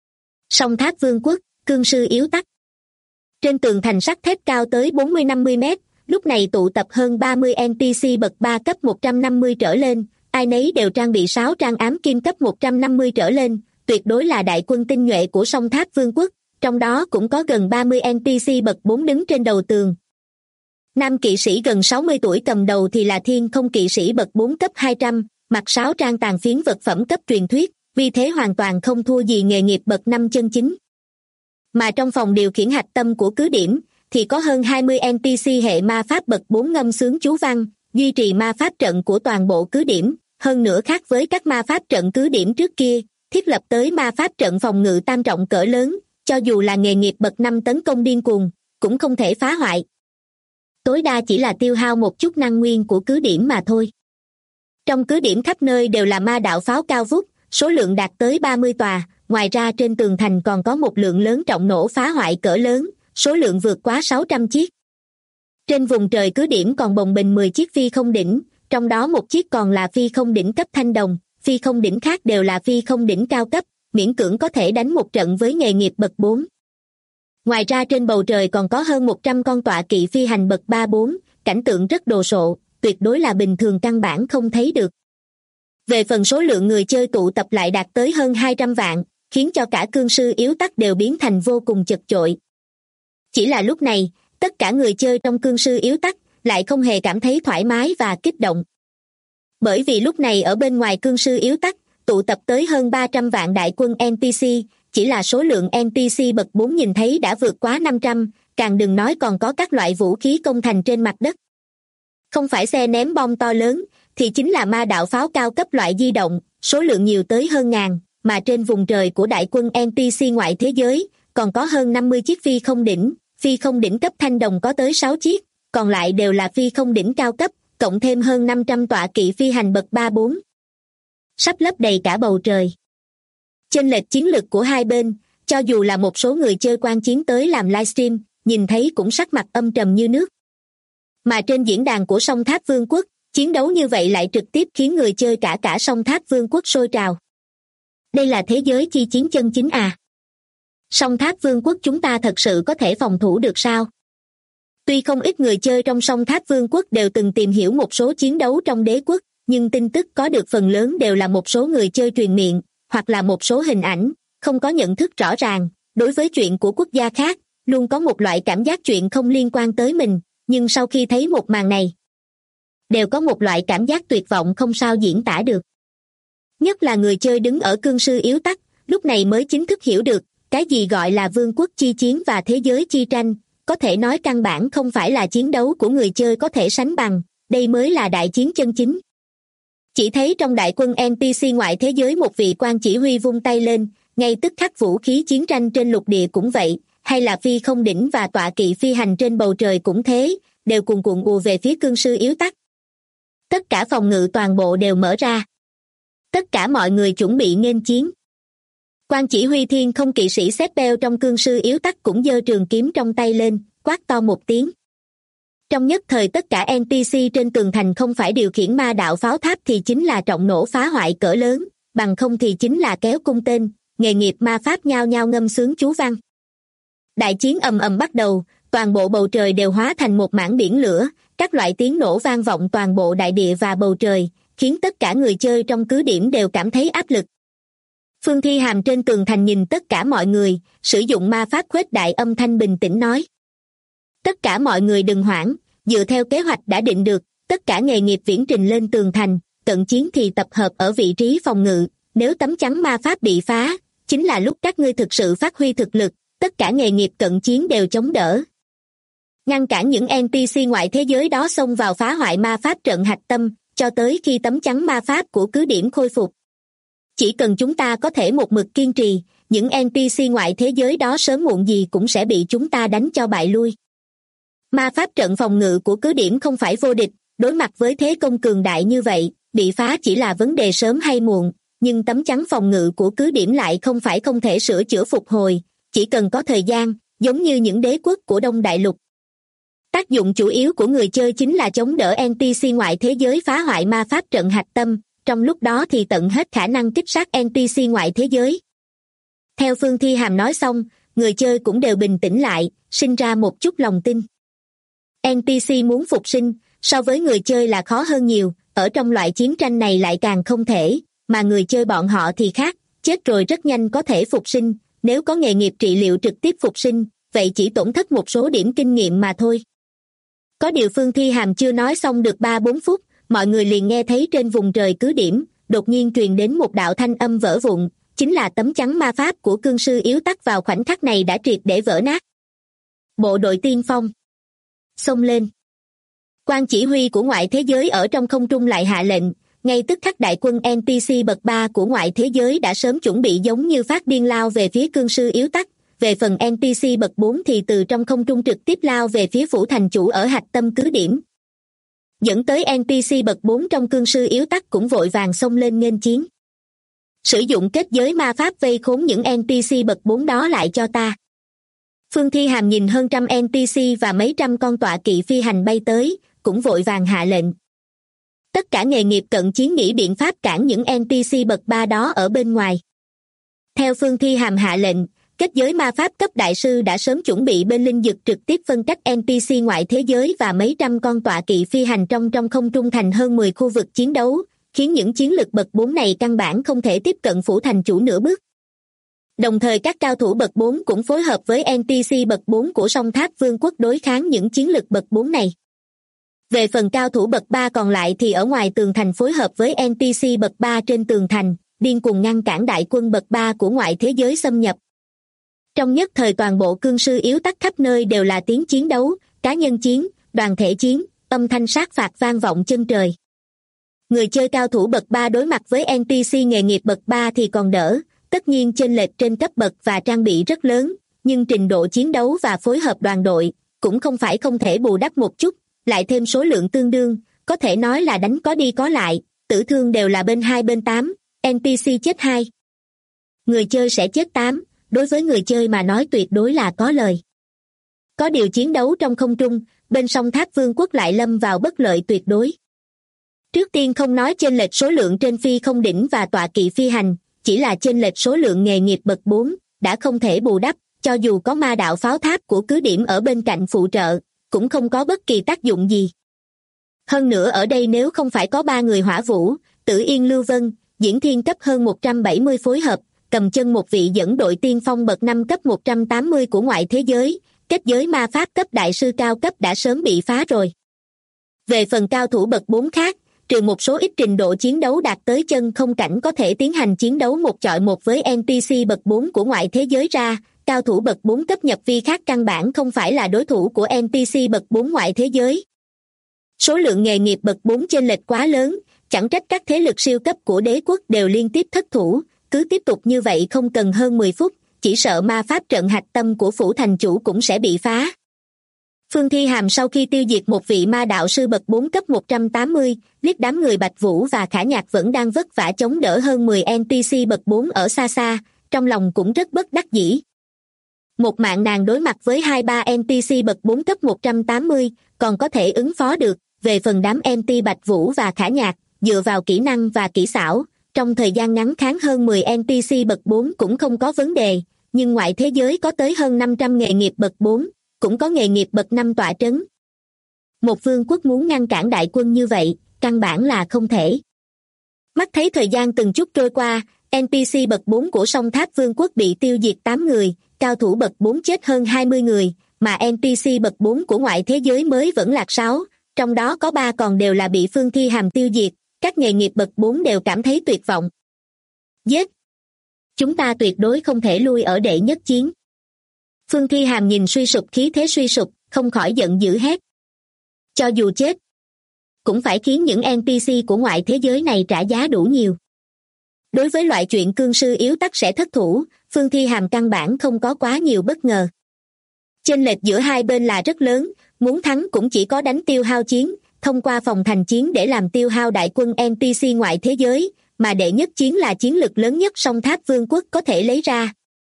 Song Tháp Vương quốc, cương sư yếu tắc. Trên tường thành sắt thép cao tới 40-50 mét, lúc này tụ tập hơn 30 NPC bậc 3 cấp 150 trở lên, ai nấy đều trang bị 6 trang ám kim cấp 150 trở lên, tuyệt đối là đại quân tinh nhuệ của Song Tháp Vương quốc, trong đó cũng có gần 30 NPC bậc 4 đứng trên đầu tường. Nam kỵ sĩ gần 60 tuổi cầm đầu thì là Thiên Không kỵ sĩ bậc 4 cấp 200, mặc 6 trang tàn phiến vật phẩm cấp truyền thuyết, vì thế hoàn toàn không thua gì nghề nghiệp bậc 5 chân chính. Mà trong phòng điều khiển hạch tâm của cứ điểm, thì có hơn 20 NPC hệ ma pháp bậc 4 ngâm sướng chú văn, duy trì ma pháp trận của toàn bộ cứ điểm, hơn nữa khác với các ma pháp trận cứ điểm trước kia, thiết lập tới ma pháp trận phòng ngự tam trọng cỡ lớn, cho dù là nghề nghiệp bậc 5 tấn công điên cuồng, cũng không thể phá hoại. Tối đa chỉ là tiêu hao một chút năng nguyên của cứ điểm mà thôi. Trong cứ điểm khắp nơi đều là ma đạo pháo cao vút, số lượng đạt tới 30 tòa, ngoài ra trên tường thành còn có một lượng lớn trọng nổ phá hoại cỡ lớn, số lượng vượt quá 600 chiếc. Trên vùng trời cứ điểm còn bồng bềnh 10 chiếc phi không đỉnh, trong đó một chiếc còn là phi không đỉnh cấp thanh đồng, phi không đỉnh khác đều là phi không đỉnh cao cấp, miễn cưỡng có thể đánh một trận với nghề nghiệp bậc 4. Ngoài ra trên bầu trời còn có hơn 100 con tọa kỵ phi hành bậc 3-4, cảnh tượng rất đồ sộ, tuyệt đối là bình thường căn bản không thấy được. Về phần số lượng người chơi tụ tập lại đạt tới hơn 200 vạn, khiến cho cả cương sư yếu tắc đều biến thành vô cùng chật chội. Chỉ là lúc này, tất cả người chơi trong cương sư yếu tắc lại không hề cảm thấy thoải mái và kích động. Bởi vì lúc này ở bên ngoài cương sư yếu tắc, tụ tập tới hơn 300 vạn đại quân NPC, chỉ là số lượng NPC bậc 4 nhìn thấy đã vượt quá 500, càng đừng nói còn có các loại vũ khí công thành trên mặt đất. Không phải xe ném bom to lớn, thì chính là ma đạo pháo cao cấp loại di động, số lượng nhiều tới hơn ngàn, mà trên vùng trời của đại quân NPC ngoại thế giới, còn có hơn 50 chiếc phi không đỉnh cấp thanh đồng có tới 6 chiếc, còn lại đều là phi không đỉnh cao cấp, cộng thêm hơn 500 tọa kỵ phi hành bậc 3-4. Sắp lấp đầy cả bầu trời. Chênh lệch chiến lực của hai bên, cho dù là một số người chơi quan chiến tới làm livestream, nhìn thấy cũng sắc mặt âm trầm như nước. Mà trên diễn đàn của Song Tháp Vương quốc, chiến đấu như vậy lại trực tiếp khiến người chơi cả Song Tháp Vương quốc sôi trào. Đây là thế giới chi chiến chân chính à? Song Tháp Vương quốc chúng ta thật sự có thể phòng thủ được sao? Tuy không ít người chơi trong Song Tháp Vương quốc đều từng tìm hiểu một số chiến đấu trong đế quốc, nhưng tin tức có được phần lớn đều là một số người chơi truyền miệng, hoặc là một số hình ảnh, không có nhận thức rõ ràng. Đối với chuyện của quốc gia khác, luôn có một loại cảm giác chuyện không liên quan tới mình, nhưng sau khi thấy một màn này, đều có một loại cảm giác tuyệt vọng không sao diễn tả được. Nhất là người chơi đứng ở cương sư yếu tắc, lúc này mới chính thức hiểu được, Cái gì gọi là vương quốc chi chiến và thế giới chi tranh, có thể nói căn bản không phải là chiến đấu của người chơi có thể sánh bằng, đây mới là đại chiến chân chính. Chỉ thấy trong đại quân NPC ngoại thế giới một vị quan chỉ huy vung tay lên, ngay tức khắc vũ khí chiến tranh trên lục địa cũng vậy, hay là phi không đỉnh và tọa kỵ phi hành trên bầu trời cũng thế, đều cuồn cuộn ùa về phía cương sư yếu tắc. Tất cả phòng ngự toàn bộ đều mở ra. Tất cả mọi người chuẩn bị nghênh chiến. Quan chỉ huy thiên không kỵ sĩ xếp beo trong cương sư yếu tắc cũng giơ trường kiếm trong tay lên, quát to một tiếng. Trong nhất thời tất cả NPC trên tường thành không phải điều khiển ma đạo pháo tháp thì chính là trọng nổ phá hoại cỡ lớn, bằng không thì chính là kéo cung tên, nghề nghiệp ma pháp nhao nhao ngâm sướng chú văn. Đại chiến ầm ầm bắt đầu, toàn bộ bầu trời đều hóa thành một mảng biển lửa, các loại tiếng nổ vang vọng toàn bộ đại địa và bầu trời, khiến tất cả người chơi trong cứ điểm đều cảm thấy áp lực. Phương Thi Hàm trên tường thành nhìn tất cả mọi người, sử dụng ma pháp khuếch đại âm thanh bình tĩnh nói. Tất cả mọi người đừng hoảng, dựa theo kế hoạch đã định được, tất cả nghề nghiệp viễn trình lên tường thành, cận chiến thì tập hợp ở vị trí phòng ngự, nếu tấm chắn ma pháp bị phá, chính là lúc các ngươi thực sự phát huy thực lực, tất cả nghề nghiệp cận chiến đều chống đỡ. Ngăn cản những NPC ngoại thế giới đó xông vào phá hoại ma pháp trận hạch tâm, cho tới khi tấm chắn ma pháp của cứ điểm khôi phục. Chỉ cần chúng ta có thể một mực kiên trì, những NPC ngoại thế giới đó sớm muộn gì cũng sẽ bị chúng ta đánh cho bại lui. Ma pháp trận phòng ngự của cứ điểm không phải vô địch, đối mặt với thế công cường đại như vậy, bị phá chỉ là vấn đề sớm hay muộn, nhưng tấm chắn phòng ngự của cứ điểm lại không phải không thể sửa chữa phục hồi, chỉ cần có thời gian, giống như những đế quốc của Đông Đại Lục. Tác dụng chủ yếu của người chơi chính là chống đỡ NPC ngoại thế giới phá hoại ma pháp trận hạch tâm, trong lúc đó thì tận hết khả năng kích sát NPC ngoại thế giới. Theo Phương Thi Hàm nói xong, người chơi cũng đều bình tĩnh lại, sinh ra một chút lòng tin. NPC muốn phục sinh, so với người chơi là khó hơn nhiều, ở trong loại chiến tranh này lại càng không thể, mà người chơi bọn họ thì khác, chết rồi rất nhanh có thể phục sinh, nếu có nghề nghiệp trị liệu trực tiếp phục sinh, vậy chỉ tổn thất một số điểm kinh nghiệm mà thôi. Có điều Phương Thi Hàm chưa nói xong được 3-4 phút, mọi người liền nghe thấy trên vùng trời cứ điểm, đột nhiên truyền đến một đạo thanh âm vỡ vụn, chính là tấm chắn ma pháp của cương sư yếu tắc vào khoảnh khắc này đã triệt để vỡ nát. Bộ đội tiên phong xông lên. Quan chỉ huy của ngoại thế giới ở trong không trung lại hạ lệnh, ngay tức khắc đại quân NPC bậc 3 của ngoại thế giới đã sớm chuẩn bị giống như phát điên lao về phía cương sư yếu tắc, về phần NPC bậc 4 thì từ trong không trung trực tiếp lao về phía phủ thành chủ ở hạch tâm cứ điểm. Dẫn tới NPC bậc 4 trong cương sư yếu tắc cũng vội vàng xông lên nghênh chiến. Sử dụng kết giới ma pháp vây khốn những NPC bậc 4 đó lại cho ta. Phương Thi Hàm nhìn hơn trăm NPC và mấy trăm con tọa kỵ phi hành bay tới, cũng vội vàng hạ lệnh. Tất cả nghề nghiệp cận chiến nghĩ biện pháp cản những NPC bậc 3 đó ở bên ngoài. Theo Phương Thi Hàm hạ lệnh, kết giới ma pháp cấp đại sư đã sớm chuẩn bị bên linh dực trực tiếp phân cách NPC ngoại thế giới và mấy trăm con tọa kỵ phi hành trong không trung thành hơn 10 khu vực chiến đấu, khiến những chiến lực bậc 4 này căn bản không thể tiếp cận phủ thành chủ nửa bước. Đồng thời các cao thủ bậc 4 cũng phối hợp với NPC bậc 4 của song tháp vương quốc đối kháng những chiến lực bậc 4 này. Về phần cao thủ bậc 3 còn lại thì ở ngoài tường thành phối hợp với NPC bậc 3 trên tường thành, điên cuồng ngăn cản đại quân bậc 3 của ngoại thế giới xâm nhập. Trong nhất thời toàn bộ cương sư yếu tắc khắp nơi đều là tiếng chiến đấu, cá nhân chiến, đoàn thể chiến, âm thanh sát phạt vang vọng chân trời. Người chơi cao thủ bậc 3 đối mặt với NPC nghề nghiệp bậc 3 thì còn đỡ, tất nhiên chênh lệch trên cấp bậc và trang bị rất lớn, nhưng trình độ chiến đấu và phối hợp đoàn đội cũng không phải không thể bù đắp một chút, lại thêm số lượng tương đương, có thể nói là đánh có đi có lại, tử thương đều là bên 2 bên 8, NPC chết 2. Người chơi sẽ chết 8, đối với người chơi mà nói tuyệt đối là có lời. Có điều chiến đấu trong không trung, bên song tháp vương quốc lại lâm vào bất lợi tuyệt đối. Trước tiên không nói chênh lệch số lượng trên phi không đỉnh và tọa kỵ phi hành, chỉ là chênh lệch số lượng nghề nghiệp bậc 4, đã không thể bù đắp, cho dù có ma đạo pháo tháp của cứ điểm ở bên cạnh phụ trợ, cũng không có bất kỳ tác dụng gì. Hơn nữa ở đây nếu không phải có 3 người hỏa vũ, Tử Yên Lưu Vân, Diễn Thiên cấp hơn 170 phối hợp, cầm chân một vị dẫn đội tiên phong bậc 5 cấp 180 của ngoại thế giới, kết giới ma pháp cấp đại sư cao cấp đã sớm bị phá rồi. Về phần cao thủ bậc 4 khác, trừ một số ít trình độ chiến đấu đạt tới chân không cảnh có thể tiến hành chiến đấu một chọi một với NPC bậc 4 của ngoại thế giới ra, cao thủ bậc 4 cấp nhập vi khác căn bản không phải là đối thủ của NPC bậc 4 ngoại thế giới. Số lượng nghề nghiệp bậc 4 chênh lệch quá lớn, chẳng trách các thế lực siêu cấp của đế quốc đều liên tiếp thất thủ, cứ tiếp tục như vậy không cần hơn 10 phút, chỉ sợ ma pháp trận hạch tâm của phủ thành chủ cũng sẽ bị phá. Phương Thi Hàm sau khi tiêu diệt một vị ma đạo sư bậc 4 cấp 180, liếc đám người Bạch Vũ và Khả Nhạc vẫn đang vất vả chống đỡ hơn 10 NPC bậc 4 ở xa xa, trong lòng cũng rất bất đắc dĩ. Một mạng nàng đối mặt với 2-3 NPC bậc 4 cấp 180, còn có thể ứng phó được, về phần đám NT Bạch Vũ và Khả Nhạc, dựa vào kỹ năng và kỹ xảo, trong thời gian ngắn kháng hơn 10 NPC bậc 4 cũng không có vấn đề, nhưng ngoại thế giới có tới hơn 500 nghề nghiệp bậc 4, cũng có nghề nghiệp bậc 5 tọa trấn. Một vương quốc muốn ngăn cản đại quân như vậy, căn bản là không thể. Mắt thấy thời gian từng chút trôi qua, NPC bậc 4 của song tháp vương quốc bị tiêu diệt 8 người, cao thủ bậc 4 chết hơn 20 người, mà NPC bậc 4 của ngoại thế giới mới vẫn lạc 6, trong đó có 3 còn đều là bị Phương Thi Hàm tiêu diệt, các nghề nghiệp bậc 4 đều cảm thấy tuyệt vọng. Giết! Chúng ta tuyệt đối không thể lui ở đệ nhất chiến. Phương Thi Hàm nhìn suy sụp khí thế suy sụp, không khỏi giận dữ hét. Cho dù chết, cũng phải khiến những NPC của ngoại thế giới này trả giá đủ nhiều. Đối với loại chuyện cương sư yếu tắc sẽ thất thủ, Phương Thi Hàm căn bản không có quá nhiều bất ngờ. Chênh lệch giữa hai bên là rất lớn, muốn thắng cũng chỉ có đánh tiêu hao chiến, thông qua phòng thành chiến để làm tiêu hao đại quân NPC ngoại thế giới, mà đệ nhất chiến là chiến lực lớn nhất song tháp vương quốc có thể lấy ra.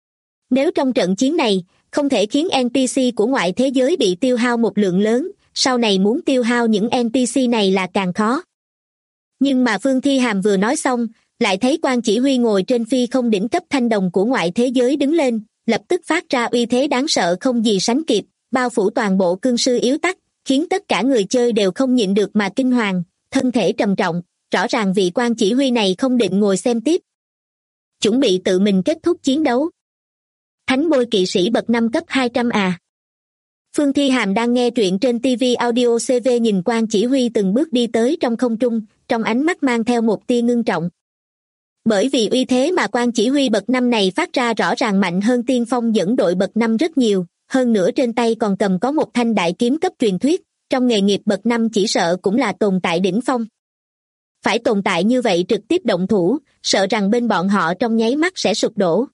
Nếu trong trận chiến này, không thể khiến NPC của ngoại thế giới bị tiêu hao một lượng lớn, sau này muốn tiêu hao những NPC này là càng khó. Nhưng mà Phương Thi Hàm vừa nói xong, lại thấy quan chỉ huy ngồi trên phi không đỉnh cấp thanh đồng của ngoại thế giới đứng lên, lập tức phát ra uy thế đáng sợ không gì sánh kịp, bao phủ toàn bộ cương sư yếu tắc, khiến tất cả người chơi đều không nhịn được mà kinh hoàng, thân thể trầm trọng, rõ ràng vị quan chỉ huy này không định ngồi xem tiếp. Chuẩn bị tự mình kết thúc chiến đấu. Thánh bôi kỵ sĩ bậc 5 cấp 200 à. Phương Thi Hàm đang nghe truyện trên TV Audio CV nhìn quan chỉ huy từng bước đi tới trong không trung, trong ánh mắt mang theo một tia ngưng trọng. Bởi vì uy thế mà quan chỉ huy bậc 5 này phát ra rõ ràng mạnh hơn tiên phong dẫn đội bậc 5 rất nhiều, hơn nữa trên tay còn cầm có một thanh đại kiếm cấp truyền thuyết, trong nghề nghiệp bậc 5 chỉ sợ cũng là tồn tại đỉnh phong. Phải tồn tại như vậy trực tiếp động thủ, sợ rằng bên bọn họ trong nháy mắt sẽ sụp đổ.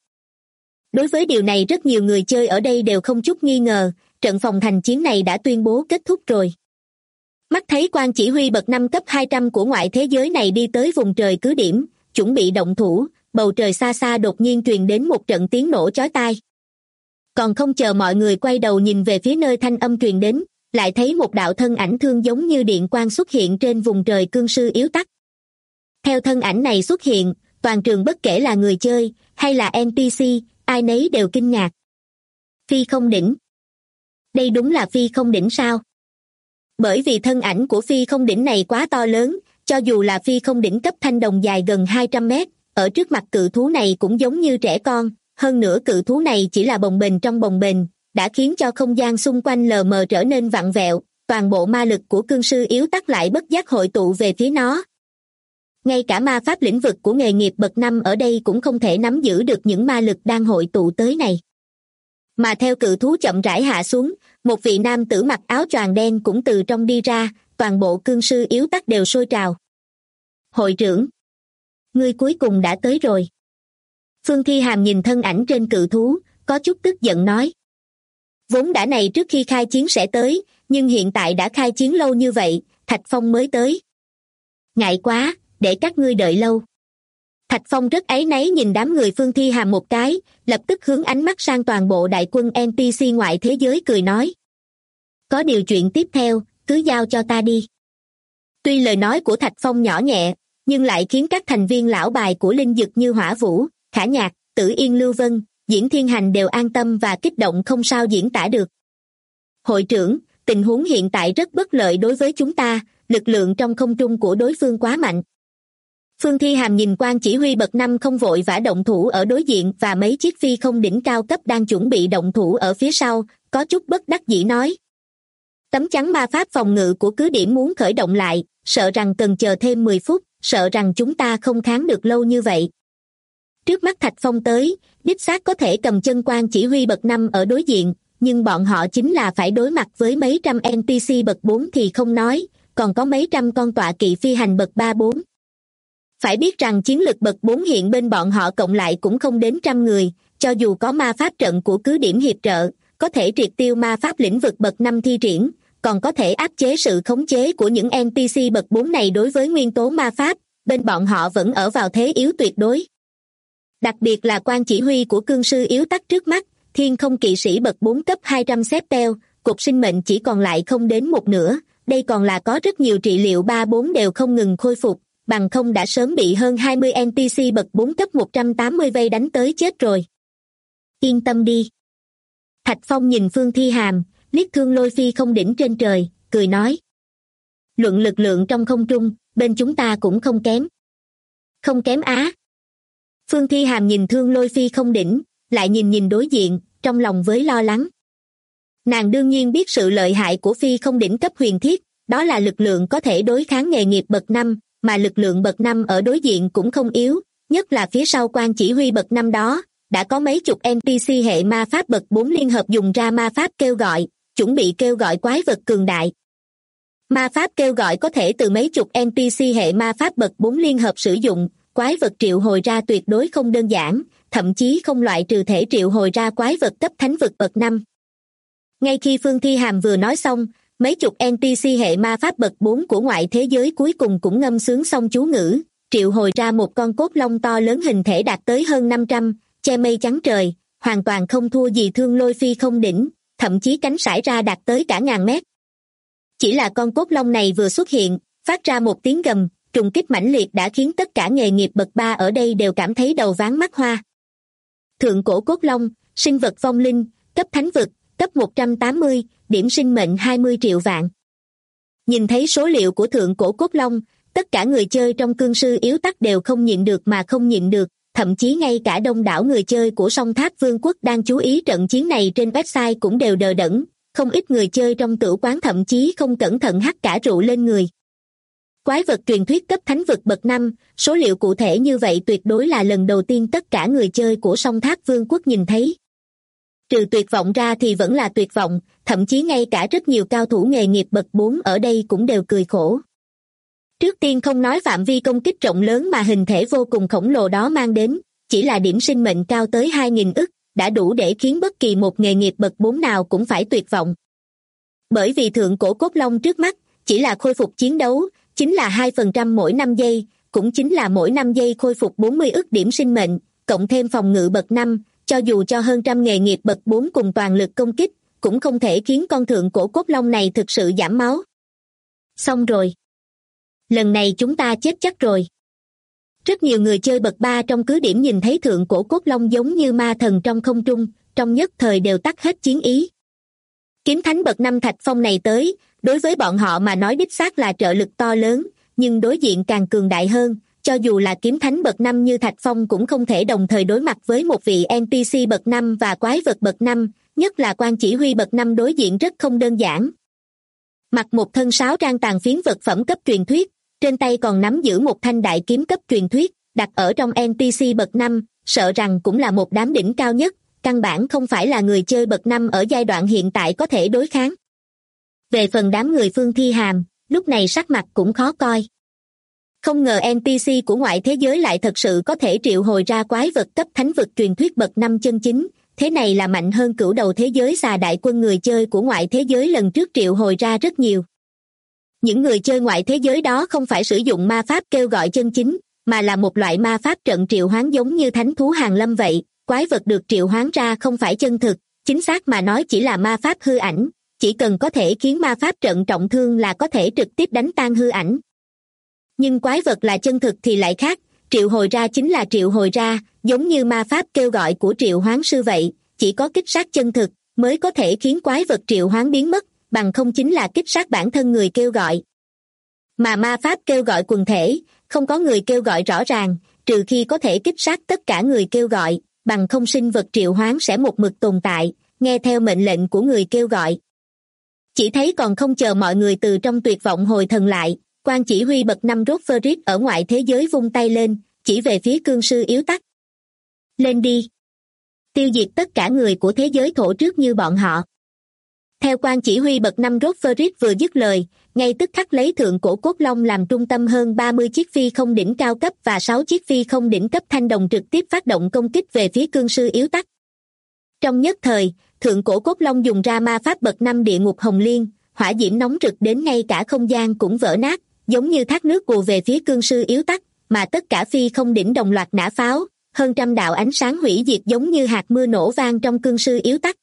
Đối với điều này rất nhiều người chơi ở đây đều không chút nghi ngờ, trận phòng thành chiến này đã tuyên bố kết thúc rồi. Mắt thấy quan chỉ huy bậc 5 cấp 200 của ngoại thế giới này đi tới vùng trời cứ điểm, chuẩn bị động thủ, bầu trời xa xa đột nhiên truyền đến một trận tiếng nổ chói tai. Còn không chờ mọi người quay đầu nhìn về phía nơi thanh âm truyền đến, lại thấy một đạo thân ảnh thương giống như điện quang xuất hiện trên vùng trời cương sư yếu tắc. Theo thân ảnh này xuất hiện, toàn trường bất kể là người chơi, hay là NPC, ai nấy đều kinh ngạc. Phi không đỉnh. Đây đúng là phi không đỉnh sao? Bởi vì thân ảnh của phi không đỉnh này quá to lớn, cho dù là phi không đỉnh cấp thanh đồng dài gần 200 mét, ở trước mặt cự thú này cũng giống như trẻ con, hơn nữa cự thú này chỉ là bồng bềnh trong bồng bềnh, đã khiến cho không gian xung quanh lờ mờ trở nên vặn vẹo, toàn bộ ma lực của cương sư yếu tắc lại bất giác hội tụ về phía nó. Ngay cả ma pháp lĩnh vực của nghề nghiệp bậc 5 ở đây cũng không thể nắm giữ được những ma lực đang hội tụ tới này. Mà theo cự thú chậm rãi hạ xuống, một vị nam tử mặc áo choàng đen cũng từ trong đi ra, toàn bộ cương sư yếu tắc đều sôi trào. Hội trưởng, ngươi cuối cùng đã tới rồi. Phương Thi Hàm nhìn thân ảnh trên cự thú, có chút tức giận nói. Vốn đã này trước khi khai chiến sẽ tới, nhưng hiện tại đã khai chiến lâu như vậy, Thạch Phong mới tới. Ngại quá, để các ngươi đợi lâu. Thạch Phong rất áy náy nhìn đám người Phương Thi Hàm một cái, lập tức hướng ánh mắt sang toàn bộ đại quân NPC ngoại thế giới cười nói. Có điều chuyện tiếp theo, cứ giao cho ta đi. Tuy lời nói của Thạch Phong nhỏ nhẹ, nhưng lại khiến các thành viên lão bài của Linh Dực như Hỏa Vũ, Khả Nhạc, Tử Yên Lưu Vân, Diễn Thiên Hành đều an tâm và kích động không sao diễn tả được. Hội trưởng, tình huống hiện tại rất bất lợi đối với chúng ta, lực lượng trong không trung của đối phương quá mạnh. Phương Thi Hàm nhìn quan chỉ huy bậc 5 không vội vã động thủ ở đối diện và mấy chiếc phi không đỉnh cao cấp đang chuẩn bị động thủ ở phía sau, có chút bất đắc dĩ nói. Tấm chắn ma pháp phòng ngự của cứ điểm muốn khởi động lại, sợ rằng cần chờ thêm 10 phút, sợ rằng chúng ta không kháng được lâu như vậy. Trước mắt Thạch Phong tới, đích xác có thể cầm chân quan chỉ huy bậc 5 ở đối diện, nhưng bọn họ chính là phải đối mặt với mấy trăm NPC bậc 4 thì không nói, còn có mấy trăm con tọa kỵ phi hành bậc 3-4. Phải biết rằng chiến lực bậc 4 hiện bên bọn họ cộng lại cũng không đến 100 người, cho dù có ma pháp trận của cứ điểm hiệp trợ, có thể triệt tiêu ma pháp lĩnh vực bậc 5 thi triển, còn có thể áp chế sự khống chế của những NPC bậc 4 này đối với nguyên tố ma pháp, bên bọn họ vẫn ở vào thế yếu tuyệt đối. Đặc biệt là quan chỉ huy của cương sư yếu tắc trước mắt, thiên không kỵ sĩ bậc 4 cấp 200 septel, cục sinh mệnh chỉ còn lại không đến một nửa, đây còn là có rất nhiều trị liệu 3-4 đều không ngừng khôi phục, bằng không đã sớm bị hơn 20 NPC bậc 4 cấp 180 vây đánh tới chết rồi. Yên tâm đi. Thạch Phong nhìn Phương Thi Hàm, liếc Thương Lôi Phi không đỉnh trên trời, cười nói. Luận lực lượng trong không trung, bên chúng ta cũng không kém. Không kém á. Phương Thi Hàm nhìn Thương Lôi Phi không đỉnh, lại nhìn đối diện, trong lòng với lo lắng. Nàng đương nhiên biết sự lợi hại của Phi không đỉnh cấp huyền thiết, đó là lực lượng có thể đối kháng nghề nghiệp bậc 5, mà lực lượng bậc 5 ở đối diện cũng không yếu, nhất là phía sau quan chỉ huy bậc 5 đó, đã có mấy chục NPC hệ ma pháp bậc 4 liên hợp dùng ra ma pháp kêu gọi, chuẩn bị kêu gọi quái vật cường đại. Ma pháp kêu gọi có thể từ mấy chục NPC hệ ma pháp bậc 4 liên hợp sử dụng, quái vật triệu hồi ra tuyệt đối không đơn giản, thậm chí không loại trừ thể triệu hồi ra quái vật cấp thánh vực bậc 5. Ngay khi Phương Thi Hàm vừa nói xong, mấy chục NPC hệ ma pháp bậc 4 của ngoại thế giới cuối cùng cũng ngâm sướng xong chú ngữ, triệu hồi ra một con cốt long to lớn hình thể đạt tới hơn 500, che mây trắng trời, hoàn toàn không thua gì Thương Lôi Phi không đỉnh, thậm chí cánh sải ra đạt tới cả ngàn mét. Chỉ là con cốt long này vừa xuất hiện, phát ra một tiếng gầm, trùng kích mãnh liệt đã khiến tất cả nghề nghiệp bậc 3 ở đây đều cảm thấy đầu váng mắt hoa. Thượng cổ cốt long, sinh vật vong linh, cấp thánh vực, cấp 180, điểm sinh mệnh 20 triệu vạn. Nhìn thấy số liệu của thượng cổ cốt long, tất cả người chơi trong cương sư yếu tắc đều không nhịn được mà không nhịn được, thậm chí ngay cả đông đảo người chơi của Song Tháp Vương quốc đang chú ý trận chiến này trên website cũng đều đờ đẫn, không ít người chơi trong tửu quán thậm chí không cẩn thận hắt cả rượu lên người. Quái vật truyền thuyết cấp thánh vực bậc 5, số liệu cụ thể như vậy tuyệt đối là lần đầu tiên tất cả người chơi của Song Tháp Vương quốc nhìn thấy. Trừ tuyệt vọng ra thì vẫn là tuyệt vọng, thậm chí ngay cả rất nhiều cao thủ nghề nghiệp bậc 4 ở đây cũng đều cười khổ. Trước tiên không nói phạm vi công kích rộng lớn mà hình thể vô cùng khổng lồ đó mang đến, chỉ là điểm sinh mệnh cao tới 2.000 ức, đã đủ để khiến bất kỳ một nghề nghiệp bậc 4 nào cũng phải tuyệt vọng. Bởi vì thượng cổ cốt long trước mắt, chỉ là khôi phục chiến đấu, chính là 2% mỗi 5 giây, cũng chính là mỗi 5 giây khôi phục 40 ức điểm sinh mệnh, cộng thêm phòng ngự bậc 5, cho dù cho hơn trăm nghề nghiệp bậc 4 cùng toàn lực công kích, cũng không thể khiến con thượng cổ cốt long này thực sự giảm máu. Xong rồi. Lần này chúng ta chết chắc rồi. Rất nhiều người chơi bậc 3 trong cứ điểm nhìn thấy thượng cổ cốt long giống như ma thần trong không trung, trong nhất thời đều tắt hết chiến ý. Kiếm thánh bậc 5 Thạch Phong này tới, đối với bọn họ mà nói đích xác là trợ lực to lớn, nhưng đối diện càng cường đại hơn, cho dù là kiếm thánh bậc 5 như Thạch Phong cũng không thể đồng thời đối mặt với một vị NPC bậc 5 và quái vật bậc 5, nhất là quan chỉ huy bậc 5 đối diện rất không đơn giản. Mặc một thân sáo trang tàn phiến vật phẩm cấp truyền thuyết, trên tay còn nắm giữ một thanh đại kiếm cấp truyền thuyết, đặt ở trong NPC bậc 5, sợ rằng cũng là một đám đỉnh cao nhất, căn bản không phải là người chơi bậc 5 ở giai đoạn hiện tại có thể đối kháng. Về phần đám người Phương Thi Hàm, lúc này sắc mặt cũng khó coi. Không ngờ NPC của ngoại thế giới lại thật sự có thể triệu hồi ra quái vật cấp thánh vực truyền thuyết bậc 5 chân chính, thế này là mạnh hơn cửu đầu thế giới xà đại quân người chơi của ngoại thế giới lần trước triệu hồi ra rất nhiều. Những người chơi ngoại thế giới đó không phải sử dụng ma pháp kêu gọi chân chính, mà là một loại ma pháp trận triệu hoán giống như thánh thú hàng lâm vậy, quái vật được triệu hoán ra không phải chân thực, chính xác mà nói chỉ là ma pháp hư ảnh, chỉ cần có thể khiến ma pháp trận trọng thương là có thể trực tiếp đánh tan hư ảnh. Nhưng quái vật là chân thực thì lại khác, triệu hồi ra chính là triệu hồi ra, giống như ma pháp kêu gọi của triệu hoán sư vậy, chỉ có kích sát chân thực mới có thể khiến quái vật triệu hoán biến mất, bằng không chính là kích sát bản thân người kêu gọi. Mà ma pháp kêu gọi quần thể, không có người kêu gọi rõ ràng, trừ khi có thể kích sát tất cả người kêu gọi, bằng không sinh vật triệu hoán sẽ một mực tồn tại, nghe theo mệnh lệnh của người kêu gọi. Chỉ thấy còn không chờ mọi người từ trong tuyệt vọng hồi thần lại, quan chỉ huy bậc năm Roderick ở ngoại thế giới vung tay lên, chỉ về phía cương sư yếu tắc. Lên đi! Tiêu diệt tất cả người của thế giới thổ trước như bọn họ. Theo quan chỉ huy bậc năm Roderick vừa dứt lời, ngay tức khắc lấy thượng cổ cốt long làm trung tâm hơn 30 chiếc phi không đỉnh cao cấp và 6 chiếc phi không đỉnh cấp thanh đồng trực tiếp phát động công kích về phía cương sư yếu tắc. Trong nhất thời, thượng cổ cốt long dùng ra ma pháp bậc năm địa ngục hồng liên, hỏa diễm nóng rực đến ngay cả không gian cũng vỡ nát, giống như thác nước ùa về phía cương sư yếu tắc, mà tất cả phi không đỉnh đồng loạt nã pháo, hơn trăm đạo ánh sáng hủy diệt giống như hạt mưa nổ vang trong cương sư yếu tắc.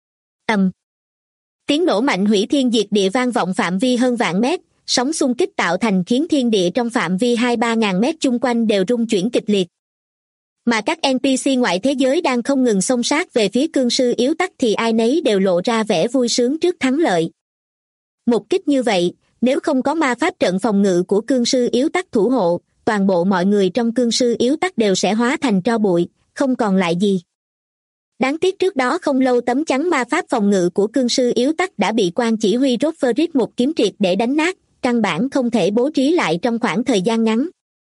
Tiếng nổ mạnh hủy thiên diệt địa vang vọng phạm vi hơn vạn mét, sóng xung kích tạo thành khiến thiên địa trong phạm vi 2-3 ngàn mét chung quanh đều rung chuyển kịch liệt. Mà các NPC ngoại thế giới đang không ngừng xông sát về phía cương sư yếu tắc thì ai nấy đều lộ ra vẻ vui sướng trước thắng lợi. Một kích như vậy, nếu không có ma pháp trận phòng ngự của cương sư yếu tắc thủ hộ, toàn bộ mọi người trong cương sư yếu tắc đều sẽ hóa thành tro bụi, không còn lại gì. Đáng tiếc trước đó không lâu tấm chắn ma pháp phòng ngự của cương sư yếu tắc đã bị quan chỉ huy Roderick một kiếm triệt để đánh nát, căn bản không thể bố trí lại trong khoảng thời gian ngắn.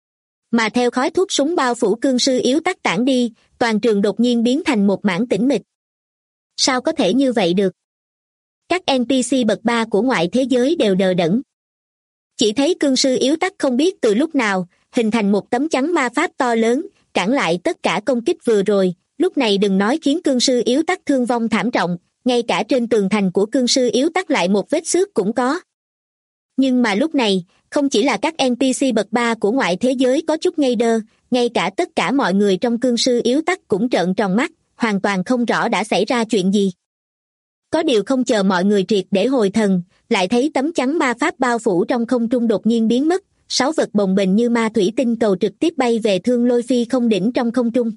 Mà theo khói thuốc súng bao phủ cương sư yếu tắc tản đi, toàn trường đột nhiên biến thành một mảng tĩnh mịch. Sao có thể như vậy được? Các NPC bậc 3 của ngoại thế giới đều đờ đẫn. Chỉ thấy cương sư yếu tắc không biết từ lúc nào, hình thành một tấm chắn ma pháp to lớn, cản lại tất cả công kích vừa rồi, lúc này đừng nói khiến cương sư yếu tắc thương vong thảm trọng, ngay cả trên tường thành của cương sư yếu tắc lại một vết xước cũng có. Nhưng mà lúc này, không chỉ là các NPC bậc 3 của ngoại thế giới có chút ngây đơ, ngay cả tất cả mọi người trong cương sư yếu tắc cũng trợn tròn mắt, hoàn toàn không rõ đã xảy ra chuyện gì. Có điều không chờ mọi người triệt để hồi thần, lại thấy tấm chắn ma pháp bao phủ trong không trung đột nhiên biến mất, 6 vật bồng bềnh như ma thủy tinh cầu trực tiếp bay về thương lôi phi không đỉnh trong không trung.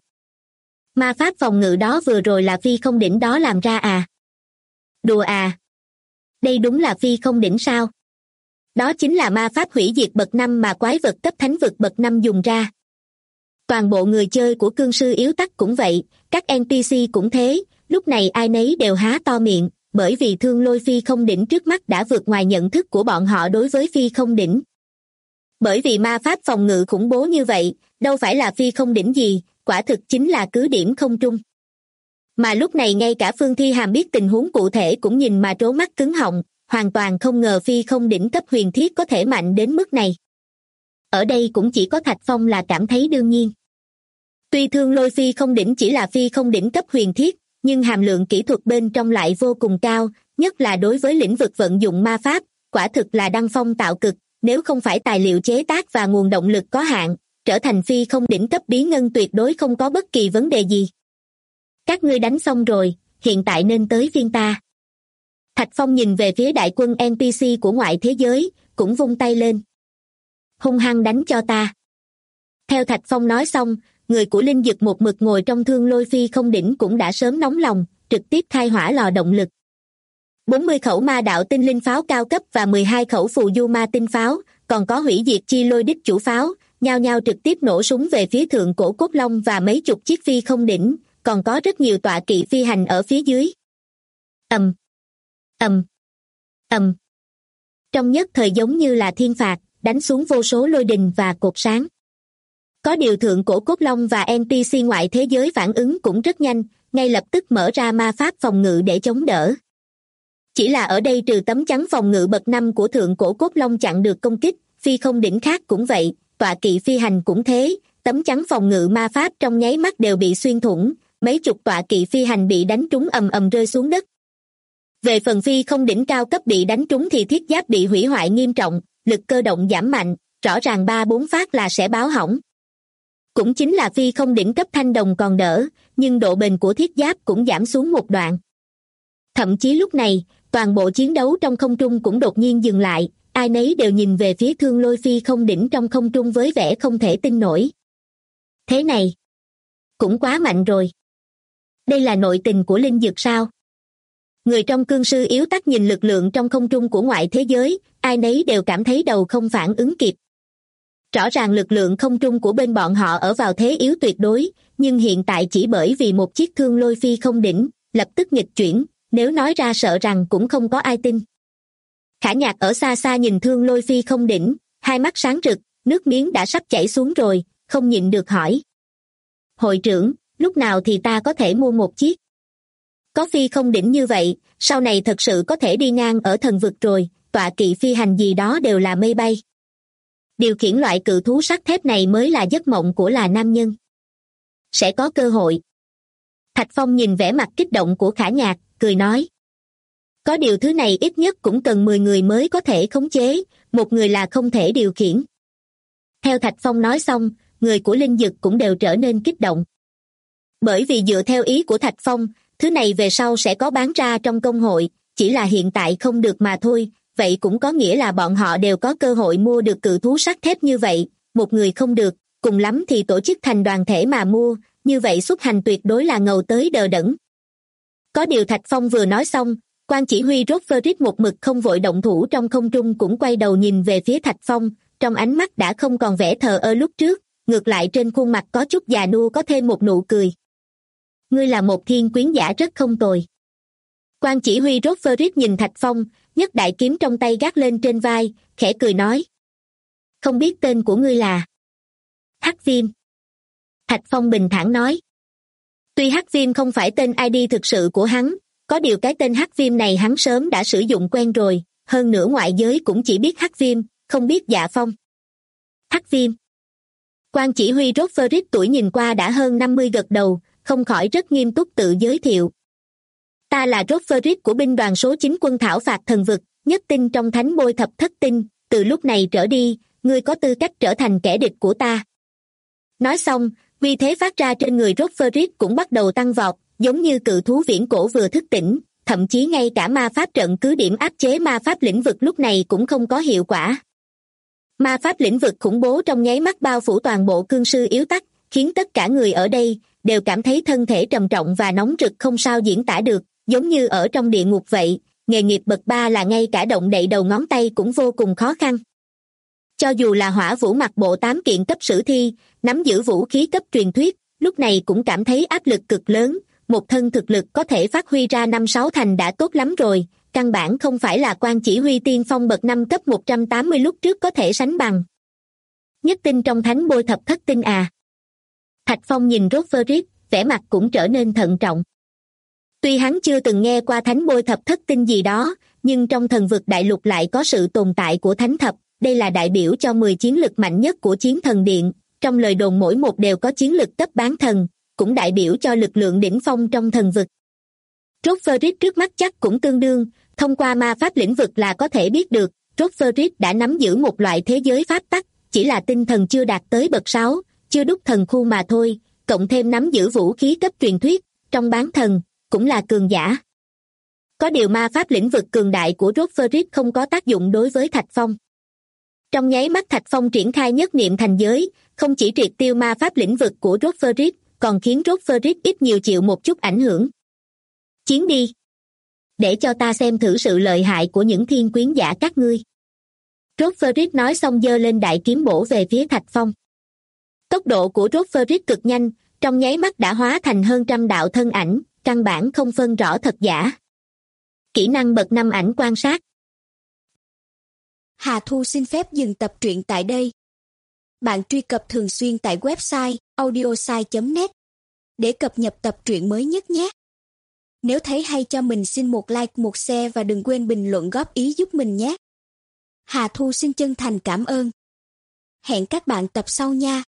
Ma pháp phòng ngự đó vừa rồi là phi không đỉnh đó làm ra à? Đùa à? Đây đúng là phi không đỉnh sao? Đó chính là ma pháp hủy diệt bậc 5 mà quái vật cấp thánh vực bậc 5 dùng ra. Toàn bộ người chơi của cương sư yếu tắc cũng vậy, các NPC cũng thế, lúc này ai nấy đều há to miệng, bởi vì thương lôi phi không đỉnh trước mắt đã vượt ngoài nhận thức của bọn họ đối với phi không đỉnh. Bởi vì ma pháp phòng ngự khủng bố như vậy, đâu phải là phi không đỉnh gì, quả thực chính là cứ điểm không trung. Mà lúc này ngay cả Phương Thi Hàm biết tình huống cụ thể cũng nhìn mà trố mắt cứng họng, hoàn toàn không ngờ phi không đỉnh cấp huyền thiết có thể mạnh đến mức này. Ở đây cũng chỉ có Thạch Phong là cảm thấy đương nhiên. Tuy thương lôi phi không đỉnh chỉ là phi không đỉnh cấp huyền thiết, nhưng hàm lượng kỹ thuật bên trong lại vô cùng cao, nhất là đối với lĩnh vực vận dụng ma pháp, quả thực là đăng phong tạo cực, nếu không phải tài liệu chế tác và nguồn động lực có hạn, trở thành phi không đỉnh cấp bí ngân tuyệt đối không có bất kỳ vấn đề gì. Các ngươi đánh xong rồi, hiện tại nên tới phiên ta. Thạch Phong nhìn về phía đại quân NPC của ngoại thế giới, cũng vung tay lên. Hung hăng đánh cho ta. Theo Thạch Phong nói xong, người của Linh Dực một mực ngồi trong thương lôi phi không đỉnh cũng đã sớm nóng lòng, trực tiếp khai hỏa lò động lực. 40 khẩu ma đạo tinh linh pháo cao cấp và 12 khẩu phù du ma tinh pháo, còn có hủy diệt chi lôi đích chủ pháo, nhao nhao trực tiếp nổ súng về phía thượng cổ cốt long và mấy chục chiếc phi không đỉnh, còn có rất nhiều tọa kỵ phi hành ở phía dưới. Trong nhất thời giống như là thiên phạt, đánh xuống vô số lôi đình và cột sáng. Có điều thượng cổ cốt long và NPC ngoại thế giới phản ứng cũng rất nhanh, ngay lập tức mở ra ma pháp phòng ngự để chống đỡ. Chỉ là ở đây trừ tấm chắn phòng ngự bậc 5 của thượng cổ cốt long chặn được công kích, phi không đỉnh khác cũng vậy, tọa kỵ phi hành cũng thế, tấm chắn phòng ngự ma pháp trong nháy mắt đều bị xuyên thủng, mấy chục tọa kỵ phi hành bị đánh trúng ầm ầm rơi xuống đất. Về phần phi không đỉnh cao cấp bị đánh trúng thì thiết giáp bị hủy hoại nghiêm trọng, lực cơ động giảm mạnh, rõ ràng 3-4 phát là sẽ báo hỏng. Cũng chính là phi không đỉnh cấp thanh đồng còn đỡ, nhưng độ bền của thiết giáp cũng giảm xuống một đoạn. Thậm chí lúc này, toàn bộ chiến đấu trong không trung cũng đột nhiên dừng lại, ai nấy đều nhìn về phía thương lôi phi không đỉnh trong không trung với vẻ không thể tin nổi. Thế này, cũng quá mạnh rồi. Đây là nội tình của linh dược sao? Người trong cương sư yếu tắc nhìn lực lượng trong không trung của ngoại thế giới, ai nấy đều cảm thấy đầu không phản ứng kịp. Rõ ràng lực lượng không trung của bên bọn họ ở vào thế yếu tuyệt đối, nhưng hiện tại chỉ bởi vì một chiếc thương lôi phi không đỉnh, lập tức nghịch chuyển, nếu nói ra sợ rằng cũng không có ai tin. Khả Nhạc ở xa xa nhìn Thương Lôi Phi không đỉnh, hai mắt sáng rực, nước miếng đã sắp chảy xuống rồi, không nhịn được hỏi. Hội trưởng, lúc nào thì ta có thể mua một chiếc? Có phi không đỉnh như vậy, sau này thật sự có thể đi ngang ở thần vực rồi, tọa kỵ phi hành gì đó đều là mây bay. Điều khiển loại cự thú sắt thép này mới là giấc mộng của là nam nhân. Sẽ có cơ hội. Thạch Phong nhìn vẻ mặt kích động của Khả Nhạc, cười nói. Có điều thứ này ít nhất cũng cần 10 người mới có thể khống chế, một người là không thể điều khiển. Theo Thạch Phong nói xong, người của Linh Dực cũng đều trở nên kích động. Bởi vì dựa theo ý của Thạch Phong, thứ này về sau sẽ có bán ra trong công hội, chỉ là hiện tại không được mà thôi, vậy cũng có nghĩa là bọn họ đều có cơ hội mua được cự thú sắt thép như vậy, một người không được, cùng lắm thì tổ chức thành đoàn thể mà mua, như vậy xuất hành tuyệt đối là ngầu tới đờ đẫn. Có điều Thạch Phong vừa nói xong, quan chỉ huy Roderick một mực không vội động thủ trong không trung cũng quay đầu nhìn về phía Thạch Phong, trong ánh mắt đã không còn vẻ thờ ơ lúc trước, ngược lại trên khuôn mặt có chút già nua có thêm một nụ cười. Ngươi là một thiên quyến giả rất không tồi. Quan chỉ huy Roderick nhìn Thạch Phong, nhấc đại kiếm trong tay gác lên trên vai, khẽ cười nói. Không biết tên của ngươi là? Hắc Viêm. Thạch Phong bình thản nói. Tuy Hắc Viêm không phải tên ID thực sự của hắn, có điều cái tên Hắc Viêm này hắn sớm đã sử dụng quen rồi, hơn nữa ngoại giới cũng chỉ biết Hắc Viêm, không biết Dạ Phong. Hắc Viêm. Quan chỉ huy Roderick tuổi nhìn qua đã hơn 50 gật đầu, không khỏi rất nghiêm túc tự giới thiệu. Ta là Roderick của binh đoàn số 9 quân thảo phạt thần vực, nhất tinh trong thánh bôi thập thất tinh, từ lúc này trở đi, ngươi có tư cách trở thành kẻ địch của ta. Nói xong, uy thế phát ra trên người Roderick cũng bắt đầu tăng vọt, giống như cự thú viễn cổ vừa thức tỉnh, thậm chí ngay cả ma pháp trận cứ điểm áp chế ma pháp lĩnh vực lúc này cũng không có hiệu quả. Ma pháp lĩnh vực khủng bố trong nháy mắt bao phủ toàn bộ cương sư yếu tắc, khiến tất cả người ở đây đều cảm thấy thân thể trầm trọng và nóng rực không sao diễn tả được, giống như ở trong địa ngục vậy, nghề nghiệp bậc 3 là ngay cả động đậy đầu ngón tay cũng vô cùng khó khăn. Cho dù là Hỏa Vũ mặc bộ 8 kiện cấp sử thi, nắm giữ vũ khí cấp truyền thuyết, lúc này cũng cảm thấy áp lực cực lớn, một thân thực lực có thể phát huy ra 5-6 thành đã tốt lắm rồi, căn bản không phải là quan chỉ huy tiên phong bậc 5 cấp 180 lúc trước có thể sánh bằng. Nhất tinh trong thánh bôi thập thất tinh à. Thạch Phong nhìn Roderick, vẻ mặt cũng trở nên thận trọng. Tuy hắn chưa từng nghe qua thánh bôi thập thất tinh gì đó, nhưng trong thần vực đại lục lại có sự tồn tại của thánh thập, đây là đại biểu cho 10 chiến lực mạnh nhất của chiến thần điện, trong lời đồn mỗi một đều có chiến lực cấp bán thần, cũng đại biểu cho lực lượng đỉnh phong trong thần vực. Roderick trước mắt chắc cũng tương đương, thông qua ma pháp lĩnh vực là có thể biết được, Roderick đã nắm giữ một loại thế giới pháp tắc, chỉ là tinh thần chưa đạt tới bậc 6, chưa đúc thần khu mà thôi, cộng thêm nắm giữ vũ khí cấp truyền thuyết, trong bán thần, cũng là cường giả. Có điều ma pháp lĩnh vực cường đại của Roderick không có tác dụng đối với Thạch Phong. Trong nháy mắt Thạch Phong triển khai nhất niệm thành giới, không chỉ triệt tiêu ma pháp lĩnh vực của Roderick, còn khiến Roderick ít nhiều chịu một chút ảnh hưởng. Chiến đi! Để cho ta xem thử sự lợi hại của những thiên quyến giả các ngươi. Roderick nói xong giơ lên đại kiếm bổ về phía Thạch Phong. Tốc độ của Roderick cực nhanh, trong nháy mắt đã hóa thành hơn trăm đạo thân ảnh, căn bản không phân rõ thật giả. Kỹ năng bậc 5 ảnh quan sát. Hà Thu xin phép dừng tập truyện tại đây. Bạn truy cập thường xuyên tại website audiosai.net để cập nhật tập truyện mới nhất nhé. Nếu thấy hay cho mình xin một like, một share và đừng quên bình luận góp ý giúp mình nhé. Hà Thu xin chân thành cảm ơn. Hẹn các bạn tập sau nha.